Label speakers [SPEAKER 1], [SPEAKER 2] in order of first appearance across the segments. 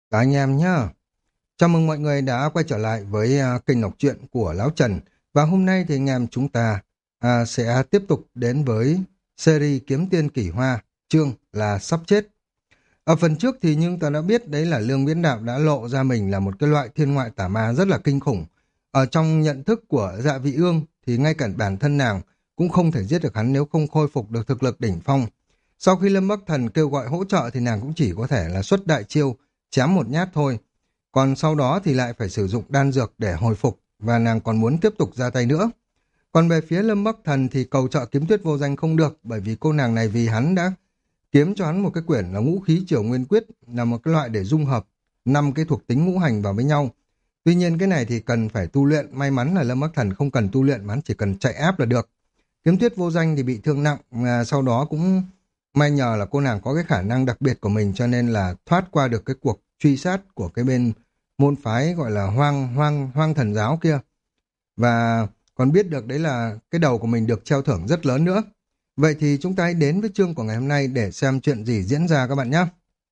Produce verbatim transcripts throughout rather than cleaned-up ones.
[SPEAKER 1] Cả anh em nhá. Chào mừng mọi người đã quay trở lại với à, kênh đọc truyện của Lão Trần. Và hôm nay thì anh em chúng ta à, sẽ tiếp tục đến với series Kiếm Tiên Kỳ Hoa, chương là sắp chết. Ở phần trước thì nhưng ta đã biết đấy là Lương Viễn Đạo đã lộ ra mình là một cái loại thiên ngoại tà ma rất là kinh khủng. Ở trong nhận thức của Dạ Vị Ương thì ngay cả bản thân nàng cũng không thể giết được hắn nếu không khôi phục được thực lực đỉnh phong. Sau khi Lâm Bắc Thần kêu gọi hỗ trợ thì nàng cũng chỉ có thể là xuất đại chiêu, chém một nhát thôi. Còn sau đó thì lại phải sử dụng đan dược để hồi phục và nàng còn muốn tiếp tục ra tay nữa. Còn về phía Lâm Bắc Thần thì cầu trợ kiếm tuyết vô danh không được bởi vì cô nàng này vì hắn đã kiếm cho hắn một cái quyển là ngũ khí triều nguyên quyết, là một cái loại để dung hợp năm cái thuộc tính ngũ hành vào với nhau. Tuy nhiên cái này thì cần phải tu luyện, may mắn là Lâm Bắc Thần không cần tu luyện mà hắn chỉ cần chạy áp là được. Kiếm tuyết vô danh thì bị thương nặng, mà sau đó cũng may nhờ là cô nàng có cái khả năng đặc biệt của mình cho nên là thoát qua được cái cuộc truy sát của cái bên môn phái gọi là hoang hoang hoang thần giáo kia. Và còn biết được đấy là cái đầu của mình được treo thưởng rất lớn nữa. Vậy thì chúng ta hãy đến với chương của ngày hôm nay để xem chuyện gì diễn ra các bạn nhé.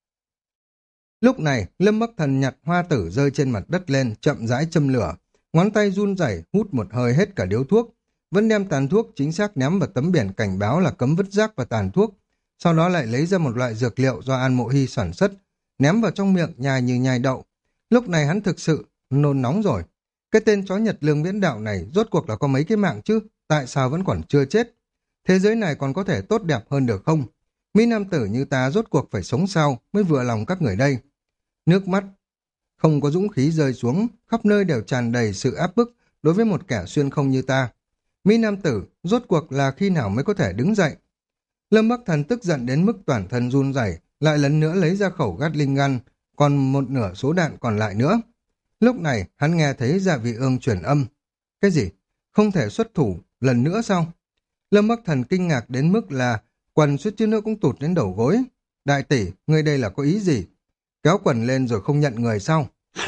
[SPEAKER 1] Lúc này, Lâm Bắc Thần nhặt hoa tử rơi trên mặt đất lên, chậm rãi châm lửa. Ngón tay run rẩy hút một hơi hết cả điếu thuốc. Vẫn đem tàn thuốc chính xác ném vào tấm biển cảnh báo là cấm vứt rác và tàn thuốc. Sau đó lại lấy ra một loại dược liệu do An Mộ Hy sản xuất, ném vào trong miệng nhai như nhai đậu. Lúc này hắn thực sự nôn nóng rồi. Cái tên chó Nhật Lương Viễn Đạo này rốt cuộc là có mấy cái mạng chứ? Tại sao vẫn còn chưa chết? Thế giới này còn có thể tốt đẹp hơn được không? Mỹ nam tử như ta rốt cuộc phải sống sao mới vừa lòng các người đây? Nước mắt không có dũng khí rơi xuống, khắp nơi đều tràn đầy sự áp bức đối với một kẻ xuyên không như ta. Mỹ nam tử rốt cuộc là khi nào mới có thể đứng dậy? Lâm Bắc Thần tức giận đến mức toàn thân run rẩy, lại lần nữa lấy ra khẩu Gatling gun, còn một nửa số đạn còn lại nữa. Lúc này, hắn nghe thấy Dạ Vị Ương truyền âm. Cái gì? Không thể xuất thủ lần nữa sao? Lâm Bắc Thần kinh ngạc đến mức là quần suýt chút nữa cũng tụt đến đầu gối. Đại tỷ, ngươi đây là có ý gì? Kéo quần lên rồi không nhận người sao?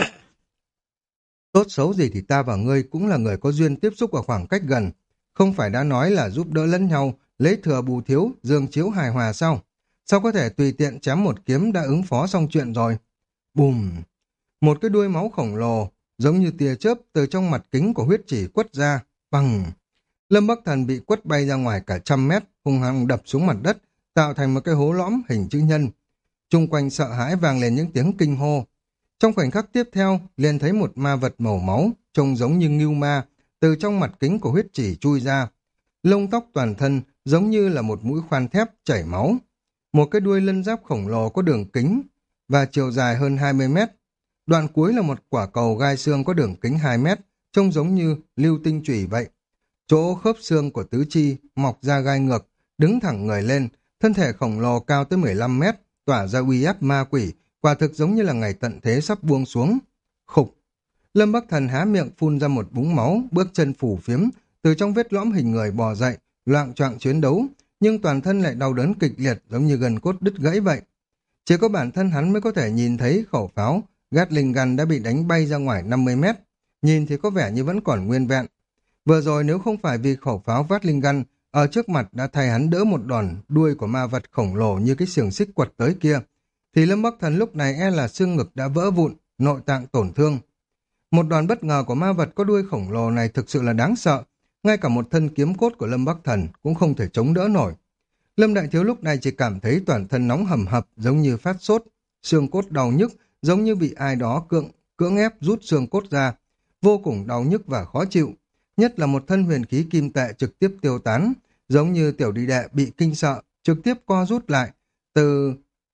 [SPEAKER 1] Tốt xấu gì thì ta và ngươi cũng là người có duyên tiếp xúc ở khoảng cách gần. Không phải đã nói là giúp đỡ lẫn nhau, lấy thừa bù thiếu, dương chiếu hài hòa sao? Sao có thể tùy tiện chém một kiếm đã ứng phó xong chuyện rồi? Bùm! Một cái đuôi máu khổng lồ, giống như tia chớp từ trong mặt kính của huyết chỉ quất ra. Bằng! Lâm Bắc Thần bị quất bay ra ngoài cả trăm mét, hung hăng đập xuống mặt đất, tạo thành một cái hố lõm hình chữ nhân. Chung quanh sợ hãi vang lên những tiếng kinh hô. Trong khoảnh khắc tiếp theo, liền thấy một ma vật màu máu, trông giống như ngưu ma, từ trong mặt kính của huyết chỉ chui ra. Lông tóc toàn thân giống như là một mũi khoan thép chảy máu. Một cái đuôi lân giáp khổng lồ có đường kính và chiều dài hơn hai mươi mét. Đoạn cuối là một quả cầu gai xương có đường kính hai mét, trông giống như lưu tinh chủy vậy. Chỗ khớp xương của tứ chi mọc ra gai ngược, đứng thẳng người lên, thân thể khổng lồ cao tới mười lăm mét, tỏa ra uy áp ma quỷ, quả thực giống như là ngày tận thế sắp buông xuống. Khục! Lâm Bắc Thần há miệng phun ra một búng máu, bước chân phủ phiếm, từ trong vết lõm hình người bò dậy, loạng choạng chiến đấu, nhưng toàn thân lại đau đớn kịch liệt giống như gần cốt đứt gãy vậy. Chỉ có bản thân hắn mới có thể nhìn thấy khẩu pháo, Gatling gun đã bị đánh bay ra ngoài năm mươi mét, nhìn thì có vẻ như vẫn còn nguyên vẹn. Vừa rồi nếu không phải vì khẩu pháo Gatling gun ở trước mặt đã thay hắn đỡ một đòn đuôi của ma vật khổng lồ như cái xiềng xích quật tới kia, thì Lâm Bắc Thần lúc này e là xương ngực đã vỡ vụn, nội tạng tổn thương. Một đòn bất ngờ của ma vật có đuôi khổng lồ này thực sự là đáng sợ, ngay cả một thân kiếm cốt của Lâm Bắc Thần cũng không thể chống đỡ nổi. Lâm Đại Thiếu lúc này chỉ cảm thấy toàn thân nóng hầm hập giống như phát sốt, xương cốt đau nhức giống như bị ai đó cưỡng cưỡng ép rút xương cốt ra, vô cùng đau nhức và khó chịu. Nhất là một thân huyền khí kim tệ trực tiếp tiêu tán, giống như tiểu đi đệ bị kinh sợ, trực tiếp co rút lại, từ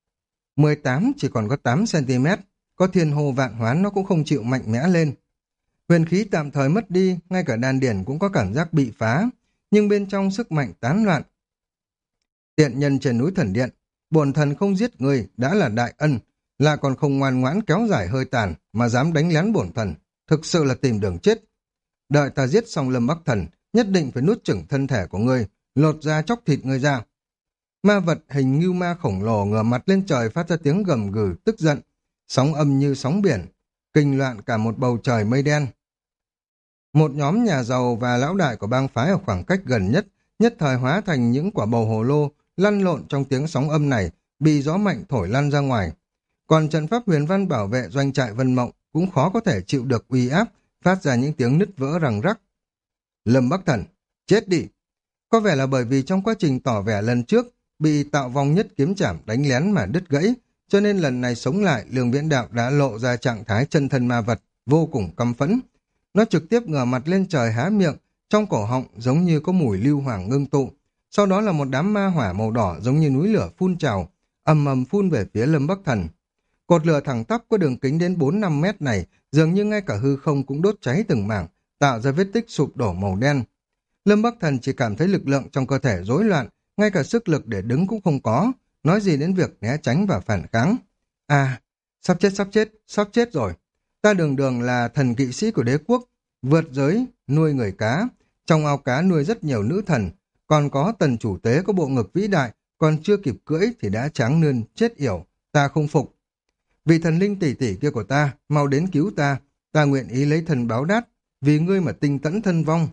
[SPEAKER 1] mười tám chỉ còn có tám xăng-ti-mét, có thiên hồ vạn hoán nó cũng không chịu mạnh mẽ lên. Huyền khí tạm thời mất đi, ngay cả đan điển cũng có cảm giác bị phá, nhưng bên trong sức mạnh tán loạn. Tiện nhân trên núi thần điện, bổn thần không giết người đã là đại ân, lại còn không ngoan ngoãn kéo dài hơi tàn mà dám đánh lén bổn thần, thực sự là tìm đường chết. Đợi ta giết xong Lâm Bắc Thần, nhất định phải nuốt chửng thân thể của ngươi, lột ra chóc thịt ngươi ra. Ma vật hình ngưu ma khổng lồ ngửa mặt lên trời phát ra tiếng gầm gừ tức giận, sóng âm như sóng biển, kinh loạn cả một bầu trời mây đen. Một nhóm nhà giàu và lão đại của bang phái ở khoảng cách gần nhất, nhất thời hóa thành những quả bầu hồ lô, lăn lộn trong tiếng sóng âm này, bị gió mạnh thổi lăn ra ngoài. Còn trận pháp huyền văn bảo vệ doanh trại Vân Mộng cũng khó có thể chịu được uy áp, phát ra những tiếng nứt vỡ răng rắc. Lâm Bắc Thần, chết đi! Có vẻ là bởi vì trong quá trình tỏ vẻ lần trước bị Tạo Vong Nhất kiếm chảm đánh lén mà đứt gãy, cho nên lần này sống lại, Lương Viễn Đạo đã lộ ra trạng thái chân thân ma vật, vô cùng căm phẫn. Nó trực tiếp ngửa mặt lên trời há miệng, trong cổ họng giống như có mùi lưu hoàng ngưng tụ. Sau đó là một đám ma hỏa màu đỏ giống như núi lửa phun trào, ầm ầm phun về phía Lâm Bắc Thần. Cột lửa thẳng tắp có đường kính đến bốn năm mét này, dường như ngay cả hư không cũng đốt cháy từng mảng, tạo ra vết tích sụp đổ màu đen. Lâm Bắc Thần chỉ cảm thấy lực lượng trong cơ thể rối loạn, ngay cả sức lực để đứng cũng không có, nói gì đến việc né tránh và phản kháng. À, sắp chết sắp chết, sắp chết rồi. Ta đường đường là thần kỵ sĩ của đế quốc, vượt giới, nuôi người cá, trong ao cá nuôi rất nhiều nữ thần, còn có tần chủ tế có bộ ngực vĩ đại, còn chưa kịp cưỡi thì đã tráng nươn, chết yểu, ta không phục. Vị thần linh tỷ tỷ kia của ta, mau đến cứu ta, ta nguyện ý lấy thần báo đáp, vì ngươi mà tinh tẫn thân vong.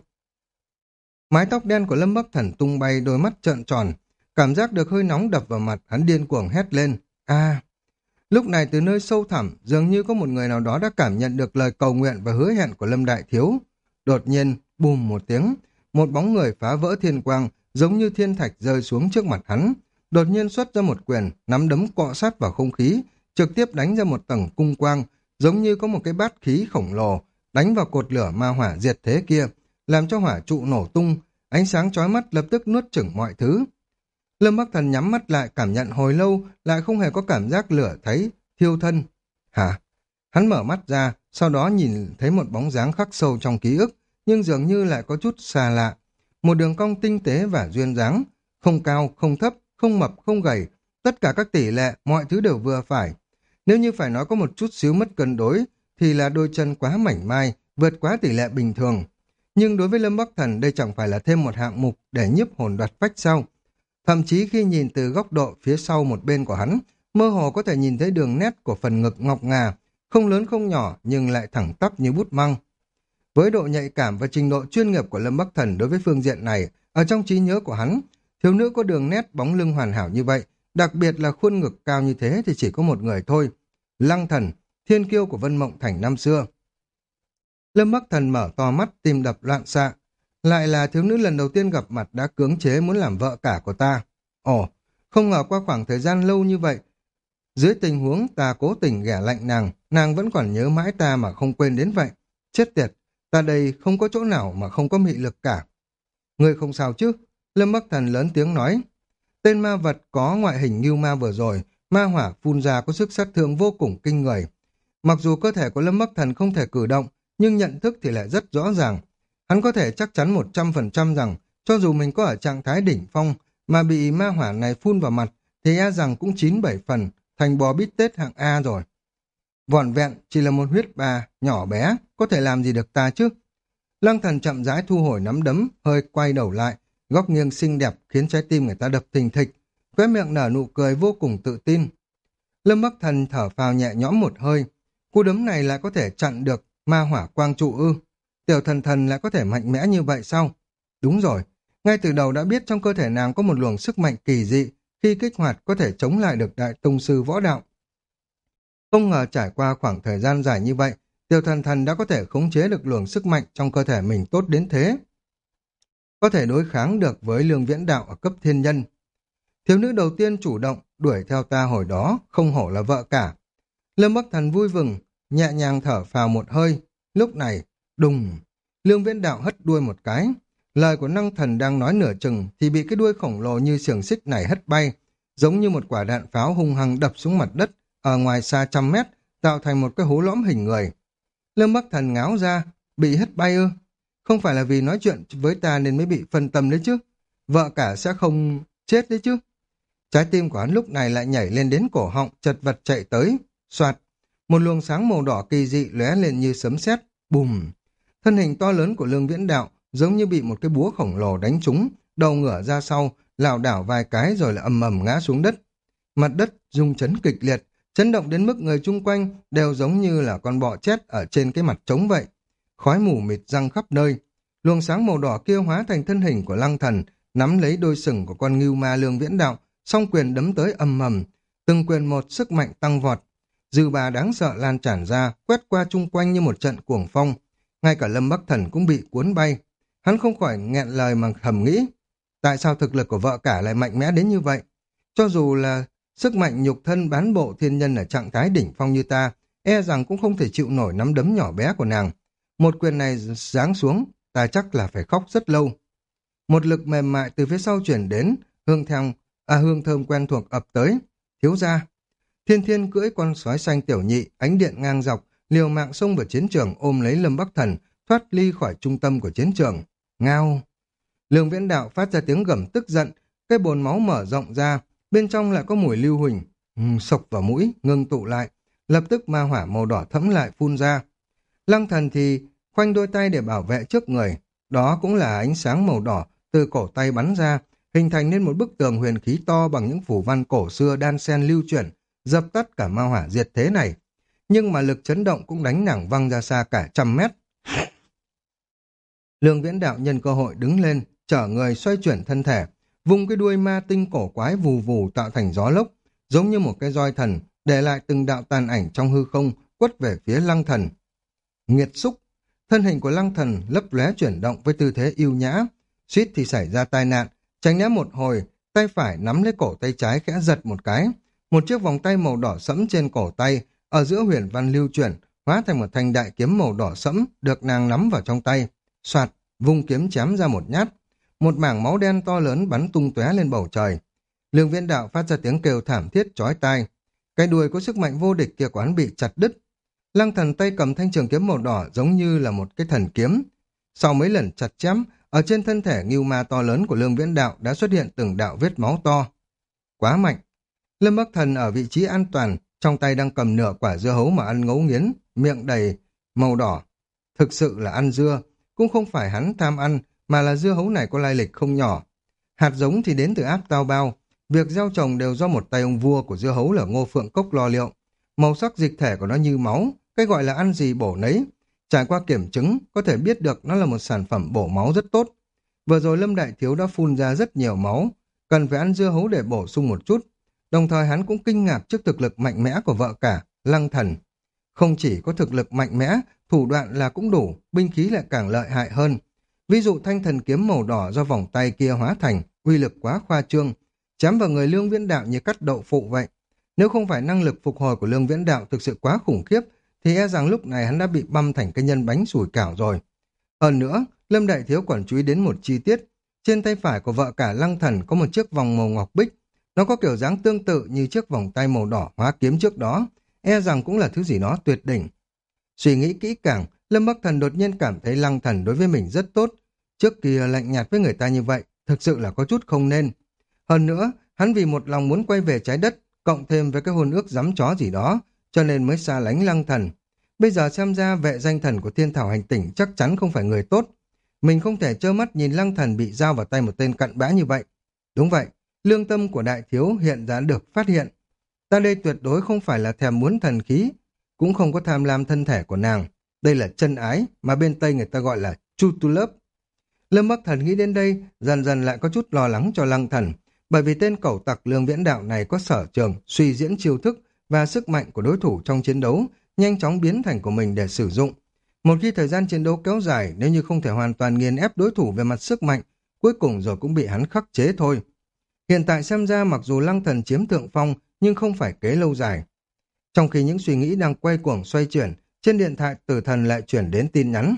[SPEAKER 1] Mái tóc đen của Lâm Bắc Thần tung bay, đôi mắt trợn tròn, cảm giác được hơi nóng đập vào mặt, hắn điên cuồng hét lên. A! Lúc này từ nơi sâu thẳm, dường như có một người nào đó đã cảm nhận được lời cầu nguyện và hứa hẹn của Lâm Đại Thiếu. Đột nhiên, bùm một tiếng, một bóng người phá vỡ thiên quang, giống như thiên thạch rơi xuống trước mặt hắn. Đột nhiên xuất ra một quyền, nắm đấm cọ sát vào không khí, trực tiếp đánh ra một tầng cung quang, giống như có một cái bát khí khổng lồ, đánh vào cột lửa ma hỏa diệt thế kia, làm cho hỏa trụ nổ tung, ánh sáng chói mắt lập tức nuốt chửng mọi thứ. Lâm Bắc Thần nhắm mắt lại, cảm nhận hồi lâu, lại không hề có cảm giác lửa thấy, thiêu thân. Hả? Hắn mở mắt ra, sau đó nhìn thấy một bóng dáng khắc sâu trong ký ức, nhưng dường như lại có chút xa lạ. Một đường cong tinh tế và duyên dáng, không cao, không thấp, không mập, không gầy, tất cả các tỷ lệ, mọi thứ đều vừa phải. Nếu như phải nói có một chút xíu mất cân đối, thì là đôi chân quá mảnh mai, vượt quá tỷ lệ bình thường. Nhưng đối với Lâm Bắc Thần, đây chẳng phải là thêm một hạng mục để nhiếp hồn đoạt phách sao? Thậm chí khi nhìn từ góc độ phía sau một bên của hắn, mơ hồ có thể nhìn thấy đường nét của phần ngực ngọc ngà, không lớn không nhỏ nhưng lại thẳng tắp như bút măng. Với độ nhạy cảm và trình độ chuyên nghiệp của Lâm Bắc Thần đối với phương diện này, ở trong trí nhớ của hắn, thiếu nữ có đường nét bóng lưng hoàn hảo như vậy, đặc biệt là khuôn ngực cao như thế thì chỉ có một người thôi. Lăng Thần, thiên kiêu của Vân Mộng Thành năm xưa. Lâm Bắc Thần mở to mắt, tim đập loạn xạ. Lại là thiếu nữ lần đầu tiên gặp mặt đã cưỡng chế muốn làm vợ cả của ta. Ồ, không ngờ qua khoảng thời gian lâu như vậy, dưới tình huống ta cố tình ghẻ lạnh nàng, nàng vẫn còn nhớ mãi ta mà không quên đến vậy. Chết tiệt, ta đây không có chỗ nào mà không có mị lực cả. Ngươi không sao chứ? Lâm Bắc Thần lớn tiếng nói. Tên ma vật có ngoại hình như ma vừa rồi, ma hỏa phun ra có sức sát thương vô cùng kinh người. Mặc dù cơ thể của Lâm Bắc Thần không thể cử động, nhưng nhận thức thì lại rất rõ ràng. Hắn có thể chắc chắn một trăm phần trăm rằng, cho dù mình có ở trạng thái đỉnh phong, mà bị ma hỏa này phun vào mặt, thì e rằng cũng chín bảy phần, thành bò bít tết hạng A rồi. Vỏn vẹn chỉ là một huyết bà, nhỏ bé, có thể làm gì được ta chứ? Lăng Thần chậm rãi thu hồi nắm đấm, hơi quay đầu lại, góc nghiêng xinh đẹp khiến trái tim người ta đập thình thịch, khóe miệng nở nụ cười vô cùng tự tin. Lâm Bắc Thần thở phào nhẹ nhõm một hơi, cú đấm này lại có thể chặn được ma hỏa quang trụ ư? Tiểu thần thần lại có thể mạnh mẽ như vậy sao? Đúng rồi, ngay từ đầu đã biết trong cơ thể nàng có một luồng sức mạnh kỳ dị, khi kích hoạt có thể chống lại được đại tông sư võ đạo. Không ngờ trải qua khoảng thời gian dài như vậy, tiểu thần thần đã có thể khống chế được luồng sức mạnh trong cơ thể mình tốt đến thế. Có thể đối kháng được với Lương Viễn Đạo ở cấp thiên nhân. Thiếu nữ đầu tiên chủ động đuổi theo ta hồi đó, không hổ là vợ cả. Lâm Bắc Thần vui vừng, nhẹ nhàng thở phào một hơi. Lúc này, đùng, Lương Viễn Đạo hất đuôi một cái. Lời của năng thần đang nói nửa chừng thì bị cái đuôi khổng lồ như xiềng xích này hất bay, giống như một quả đạn pháo hung hăng đập xuống mặt đất ở ngoài xa trăm mét, tạo thành một cái hố lõm hình người. Lâm Bắc Thần ngáo ra, bị hất bay ư? Không phải là vì nói chuyện với ta nên mới bị phân tâm đấy chứ? Vợ cả sẽ không chết đấy chứ? Trái tim của hắn lúc này lại nhảy lên đến cổ họng, chật vật chạy tới. Soạt, một luồng sáng màu đỏ kỳ dị lóe lên như sấm sét, bùm. Thân hình to lớn của Lương Viễn Đạo giống như bị một cái búa khổng lồ đánh trúng, đầu ngửa ra sau, lảo đảo vài cái rồi lại ầm ầm ngã xuống đất. Mặt đất rung chấn kịch liệt, chấn động đến mức người chung quanh đều giống như là con bọ chết ở trên cái mặt trống vậy. Khói mù mịt răng khắp nơi. Luồng sáng màu đỏ kia hóa thành thân hình của Lăng Thần, nắm lấy đôi sừng của con ngưu ma Lương Viễn Đạo, song quyền đấm tới ầm ầm, từng quyền một sức mạnh tăng vọt. dư ba đáng sợ lan tràn ra, quét qua chung quanh như một trận cuồng phong. Ngay cả Lâm Bắc Thần cũng bị cuốn bay. Hắn không khỏi nghẹn lời mà thầm nghĩ, tại sao thực lực của vợ cả lại mạnh mẽ đến như vậy? Cho dù là sức mạnh nhục thân bán bộ thiên nhân ở trạng thái đỉnh phong như ta, e rằng cũng không thể chịu nổi nắm đấm nhỏ bé của nàng. Một quyền này giáng xuống, ta chắc là phải khóc rất lâu. Một lực mềm mại từ phía sau chuyển đến, hương thơm, à hương thơm quen thuộc ập tới. Thiếu gia. Thiên Thiên cưỡi con sói xanh tiểu nhị, ánh điện ngang dọc, liều mạng xông vào chiến trường ôm lấy Lâm Bắc Thần, thoát ly khỏi trung tâm của chiến trường. Ngao. Lương Viễn Đạo phát ra tiếng gầm tức giận, cái bồn máu mở rộng ra, bên trong lại có mùi lưu huỳnh, uhm, sộc vào mũi, ngưng tụ lại, lập tức ma hỏa màu đỏ thẫm lại phun ra. Lăng Thần thì khoanh đôi tay để bảo vệ trước người, đó cũng là ánh sáng màu đỏ từ cổ tay bắn ra, hình thành nên một bức tường huyền khí to bằng những phủ văn cổ xưa đan xen lưu chuyển, dập tắt cả ma hỏa diệt thế này. Nhưng mà lực chấn động cũng đánh nàng văng ra xa cả trăm mét. Lương Viễn Đạo nhân cơ hội đứng lên, chở người xoay chuyển thân thể, vùng cái đuôi ma tinh cổ quái vù vù tạo thành gió lốc, giống như một cái roi thần, để lại từng đạo tàn ảnh trong hư không, quất về phía Lăng Thần. Nghiệt xúc, thân hình của Lăng Thần lấp lóe chuyển động với tư thế yêu nhã, suýt thì xảy ra tai nạn, tránh né một hồi, tay phải nắm lấy cổ tay trái khẽ giật một cái, một chiếc vòng tay màu đỏ sẫm trên cổ tay, ở giữa huyền văn lưu chuyển, hóa thành một thanh đại kiếm màu đỏ sẫm được nàng nắm vào trong tay, soạt, vung kiếm chém ra một nhát, một mảng máu đen to lớn bắn tung tóe lên bầu trời. Lương Viễn Đạo phát ra tiếng kêu thảm thiết chói tai, cái đuôi có sức mạnh vô địch kia của hắn bị chặt đứt. Lăng Thần tay cầm thanh trường kiếm màu đỏ giống như là một cái thần kiếm. Sau mấy lần chặt chém, ở trên thân thể ngưu ma to lớn của Lương Viễn Đạo đã xuất hiện từng đạo vết máu to. Quá mạnh. Lâm Bắc Thần ở vị trí an toàn, trong tay đang cầm nửa quả dưa hấu mà ăn ngấu nghiến, miệng đầy màu đỏ. Thực sự là ăn dưa, cũng không phải hắn tham ăn, mà là dưa hấu này có lai lịch không nhỏ. Hạt giống thì đến từ áp tao bao, việc gieo trồng đều do một tay ông vua của dưa hấu là Ngô Phượng Cốc lo liệu. Màu sắc dịch thể của nó như máu, cái gọi là ăn gì bổ nấy. Trải qua kiểm chứng, có thể biết được nó là một sản phẩm bổ máu rất tốt. Vừa rồi Lâm Đại Thiếu đã phun ra rất nhiều máu, cần phải ăn dưa hấu để bổ sung một chút. Đồng thời hắn cũng kinh ngạc trước thực lực mạnh mẽ của vợ cả, Lăng Thần. Không chỉ có thực lực mạnh mẽ, thủ đoạn là cũng đủ, binh khí lại càng lợi hại hơn. Ví dụ thanh thần kiếm màu đỏ do vòng tay kia hóa thành, uy lực quá khoa trương, chém vào người Lương Viễn Đạo như cắt đậu phụ vậy. Nếu không phải năng lực phục hồi của Lương Viễn Đạo thực sự quá khủng khiếp, thì e rằng lúc này hắn đã bị băm thành cái nhân bánh sủi cảo rồi. Hơn nữa, Lâm Đại Thiếu còn chú ý đến một chi tiết. Trên tay phải của vợ cả Lăng Thần có một chiếc vòng màu ngọc bích. Nó có kiểu dáng tương tự như chiếc vòng tay màu đỏ hóa kiếm trước đó. E rằng cũng là thứ gì đó tuyệt đỉnh. Suy nghĩ kỹ càng, Lâm Bắc Thần đột nhiên cảm thấy Lăng Thần đối với mình rất tốt. Trước kia lạnh nhạt với người ta như vậy, thực sự là có chút không nên. Hơn nữa, hắn vì một lòng muốn quay về trái đất, cộng thêm với cái hôn ước giắm chó gì đó, cho nên mới xa lánh Lăng Thần. Bây giờ xem ra vệ danh thần của Thiên Thảo Hành Tỉnh chắc chắn không phải người tốt. Mình không thể trơ mắt nhìn Lăng Thần bị giao vào tay một tên cặn bã như vậy. Đúng vậy, lương tâm của đại thiếu hiện đã được phát hiện. Ta đây tuyệt đối không phải là thèm muốn thần khí, cũng không có tham lam thân thể của nàng. Đây là chân ái, mà bên Tây người ta gọi là true to love. Lâm Bắc Thần nghĩ đến đây, dần dần lại có chút lo lắng cho Lăng Thần, bởi vì tên cẩu tặc Lương Viễn Đạo này có sở trường, suy diễn chiêu thức và sức mạnh của đối thủ trong chiến đấu, nhanh chóng biến thành của mình để sử dụng. Một khi thời gian chiến đấu kéo dài, nếu như không thể hoàn toàn nghiền ép đối thủ về mặt sức mạnh, cuối cùng rồi cũng bị hắn khắc chế thôi. Hiện tại xem ra mặc dù Lăng Thần chiếm thượng phong, nhưng không phải kế lâu dài. Trong khi những suy nghĩ đang quay cuồng xoay chuyển, trên điện thoại Tử Thần lại chuyển đến tin nhắn.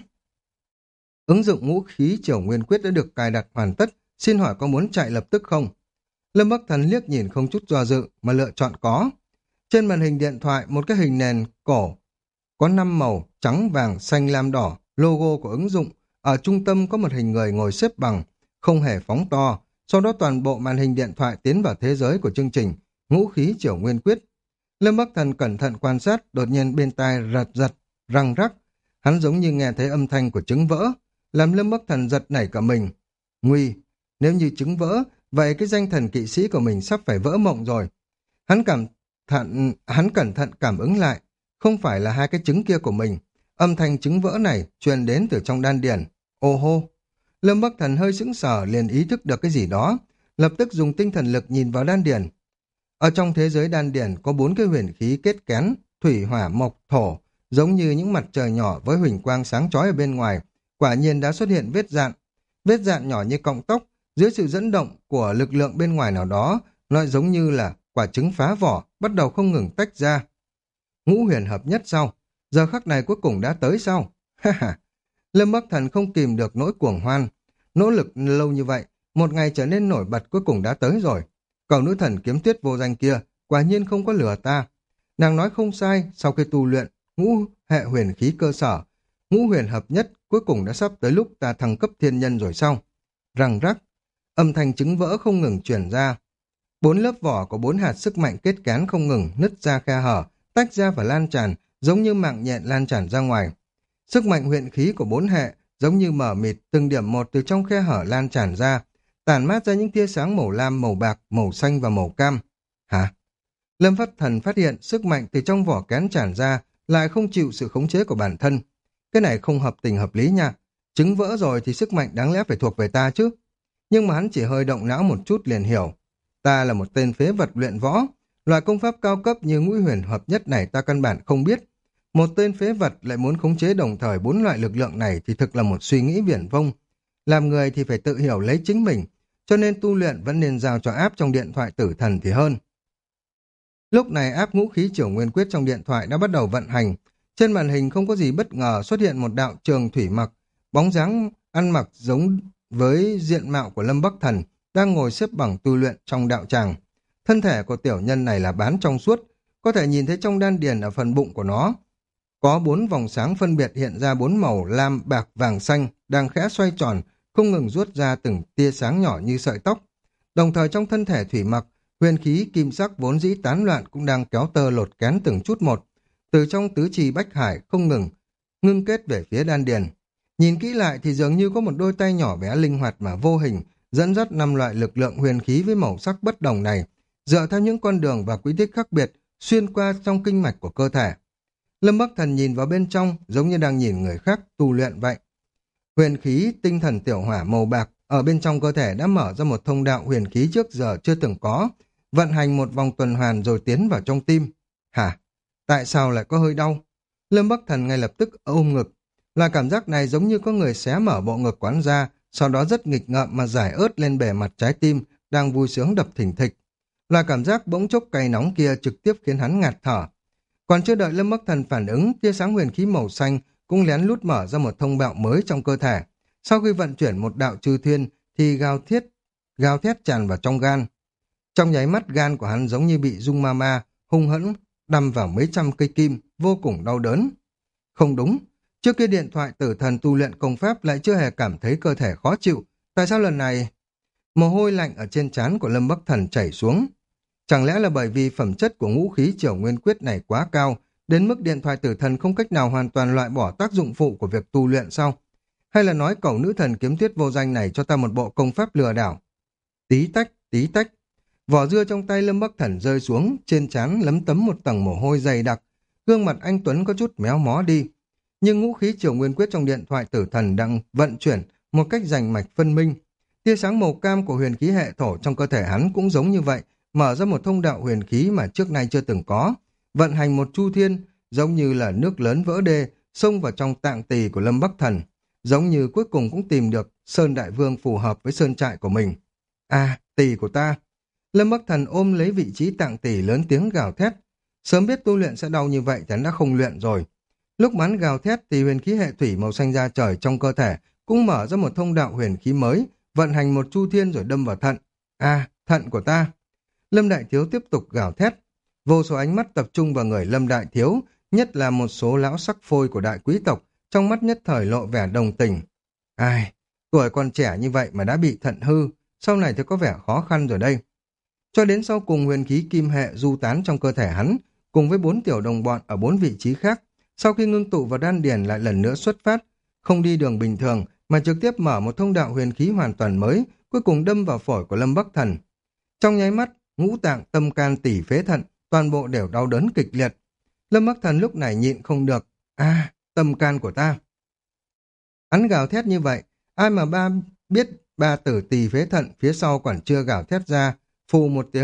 [SPEAKER 1] Ứng dụng ngũ khí Triều Nguyên Quyết đã được cài đặt hoàn tất, xin hỏi có muốn chạy lập tức không? Lâm Bắc Thần liếc nhìn không chút do dự mà lựa chọn có. Trên màn hình điện thoại một cái hình nền cổ có năm màu trắng, vàng, xanh, lam, đỏ, logo của ứng dụng. Ở trung tâm có một hình người ngồi xếp bằng, không hề phóng to. Sau đó toàn bộ màn hình điện thoại tiến vào thế giới của chương trình Ngũ khí Triều Nguyên Quyết. Lâm Bắc Thần cẩn thận quan sát, đột nhiên bên tai rật giật, răng rắc. Hắn giống như nghe thấy âm thanh của trứng vỡ, làm Lâm Bắc Thần giật nảy cả mình. Nguy, nếu như trứng vỡ, vậy cái danh thần kỵ sĩ của mình sắp phải vỡ mộng rồi. Hắn cảm thận, hắn cẩn thận cảm ứng lại, không phải là hai cái trứng kia của mình. Âm thanh trứng vỡ này truyền đến từ trong đan điền. Ô hô! Lâm Bắc Thần hơi sững sờ liền ý thức được cái gì đó, lập tức dùng tinh thần lực nhìn vào đan điền. Ở trong thế giới đan điền có bốn cái huyền khí kết kén, thủy hỏa mộc thổ, giống như những mặt trời nhỏ với huỳnh quang sáng chói ở bên ngoài, quả nhiên đã xuất hiện vết dạn. Vết dạn nhỏ như cọng tóc, dưới sự dẫn động của lực lượng bên ngoài nào đó, nó giống như là quả trứng phá vỏ, bắt đầu không ngừng tách ra. Ngũ huyền hợp nhất sau, giờ khắc này cuối cùng đã tới sau. Ha ha. Lâm Bắc Thần không kìm được nỗi cuồng hoan. Nỗ lực lâu như vậy, một ngày trở nên nổi bật cuối cùng đã tới rồi. Cậu nữ thần kiếm tuyết vô danh kia, quả nhiên không có lừa ta. Nàng nói không sai, sau khi tu luyện, ngũ hệ huyền khí cơ sở, ngũ huyền hợp nhất, cuối cùng đã sắp tới lúc ta thăng cấp thiên nhân rồi sao? Răng rắc, âm thanh trứng vỡ không ngừng truyền ra. Bốn lớp vỏ có bốn hạt sức mạnh kết cán không ngừng nứt ra khe hở, tách ra và lan tràn, giống như mạng nhện lan tràn ra ngoài. Sức mạnh huyền khí của bốn hệ, giống như mở mịt, từng điểm một từ trong khe hở lan tràn ra, tản mát ra những tia sáng màu lam, màu bạc, màu xanh và màu cam. Hả? Lâm Phát Thần phát hiện sức mạnh từ trong vỏ kén tràn ra, lại không chịu sự khống chế của bản thân. Cái này không hợp tình hợp lý nha. Trứng vỡ rồi thì sức mạnh đáng lẽ phải thuộc về ta chứ. Nhưng mà hắn chỉ hơi động não một chút liền hiểu. Ta là một tên phế vật luyện võ. Loại công pháp cao cấp như ngũ huyền hợp nhất này ta căn bản không biết. Một tên phế vật lại muốn khống chế đồng thời bốn loại lực lượng này thì thực là một suy nghĩ viển vông. Làm người thì phải tự hiểu lấy chính mình, cho nên tu luyện vẫn nên giao cho áp trong điện thoại tử thần thì hơn. Lúc này áp ngũ khí triều nguyên quyết trong điện thoại đã bắt đầu vận hành. Trên màn hình không có gì bất ngờ xuất hiện một đạo trường thủy mặc, bóng dáng ăn mặc giống với diện mạo của Lâm Bắc Thần, đang ngồi xếp bằng tu luyện trong đạo tràng. Thân thể của tiểu nhân này là bán trong suốt, có thể nhìn thấy trong đan điền ở phần bụng của nó. Có bốn vòng sáng phân biệt hiện ra bốn màu lam, bạc, vàng, xanh, đang khẽ xoay tròn, không ngừng ruốt ra từng tia sáng nhỏ như sợi tóc. Đồng thời trong thân thể thủy mặc, huyền khí kim sắc vốn dĩ tán loạn cũng đang kéo tơ lột kén từng chút một, từ trong tứ trì bách hải không ngừng ngưng kết về phía đan điền. Nhìn kỹ lại thì dường như có một đôi tay nhỏ bé linh hoạt mà vô hình, dẫn dắt năm loại lực lượng huyền khí với màu sắc bất đồng này, dựa theo những con đường và quy tích khác biệt, xuyên qua trong kinh mạch của cơ thể. Lâm Bắc Thần nhìn vào bên trong, giống như đang nhìn người khác tu luyện vậy. Huyền khí tinh thần tiểu hỏa màu bạc ở bên trong cơ thể đã mở ra một thông đạo huyền khí trước giờ chưa từng có, vận hành một vòng tuần hoàn rồi tiến vào trong tim. Hả? Tại sao lại có hơi đau? Lâm Bắc Thần ngay lập tức ôm ngực. Là cảm giác này giống như có người xé mở bộ ngực quán ra, sau đó rất nghịch ngợm mà giải ớt lên bề mặt trái tim, đang vui sướng đập thình thịch. Là cảm giác bỗng chốc cay nóng kia trực tiếp khiến hắn ngạt thở. Còn chưa đợi Lâm Bắc Thần phản ứng, tia sáng huyền khí màu xanh cũng lén lút mở ra một thông đạo mới trong cơ thể. Sau khi vận chuyển một đạo chư thiên thì gào thiết, gào thét tràn vào trong gan. Trong nháy mắt gan của hắn giống như bị rung ma ma, hung hãn đâm vào mấy trăm cây kim, vô cùng đau đớn. Không đúng, trước kia điện thoại tử thần tu luyện công pháp lại chưa hề cảm thấy cơ thể khó chịu. Tại sao lần này? Mồ hôi lạnh ở trên trán của Lâm Bắc Thần chảy xuống. Chẳng lẽ là bởi vì phẩm chất của ngũ khí triều nguyên quyết này quá cao, đến mức điện thoại tử thần không cách nào hoàn toàn loại bỏ tác dụng phụ của việc tu luyện sao? Hay là nói cậu nữ thần kiếm tuyết vô danh này cho ta một bộ công pháp lừa đảo? Tí tách, tí tách. Vỏ dưa trong tay Lâm Bắc Thần rơi xuống, trên trán lấm tấm một tầng mồ hôi dày đặc, gương mặt anh Tuấn có chút méo mó đi. Nhưng ngũ khí triều nguyên quyết trong điện thoại tử thần đang vận chuyển một cách rành mạch phân minh. Tia sáng màu cam của huyền khí hệ thổ trong cơ thể hắn cũng giống như vậy, mở ra một thông đạo huyền khí mà trước nay chưa từng có, vận hành một chu thiên, giống như là nước lớn vỡ đê, xông vào trong tạng tỳ của Lâm Bắc Thần, giống như cuối cùng cũng tìm được Sơn Đại Vương phù hợp với sơn trại của mình. À, tỳ của ta! Lâm Bắc Thần ôm lấy vị trí tạng tỳ lớn tiếng gào thét. Sớm biết tu luyện sẽ đau như vậy thì hắn đã không luyện rồi. Lúc hắn gào thét thì huyền khí hệ thủy màu xanh da trời trong cơ thể cũng mở ra một thông đạo huyền khí mới, vận hành một chu thiên rồi đâm vào thận. À, thận của ta! Lâm Đại Thiếu tiếp tục gào thét. Vô số ánh mắt tập trung vào người Lâm Đại Thiếu, nhất là một số lão sắc phôi của đại quý tộc, trong mắt nhất thời lộ vẻ đồng tình. Ai, tuổi còn trẻ như vậy mà đã bị thận hư, sau này thì có vẻ khó khăn rồi đây. Cho đến sau cùng huyền khí kim hệ du tán trong cơ thể hắn, cùng với bốn tiểu đồng bọn ở bốn vị trí khác, sau khi ngưng tụ vào đan điền lại lần nữa xuất phát, không đi đường bình thường mà trực tiếp mở một thông đạo huyền khí hoàn toàn mới, cuối cùng đâm vào phổi của Lâm Bắc Thần. Trong nháy mắt, ngũ tạng, tâm can, tỳ phế thận, toàn bộ đều đau đớn kịch liệt. Lâm Bắc Thần lúc này nhịn không được. À, tâm can của ta! Hắn gào thét như vậy, ai mà ba biết ba tử tỳ phế thận phía sau còn chưa gào thét ra, phù một tiếng,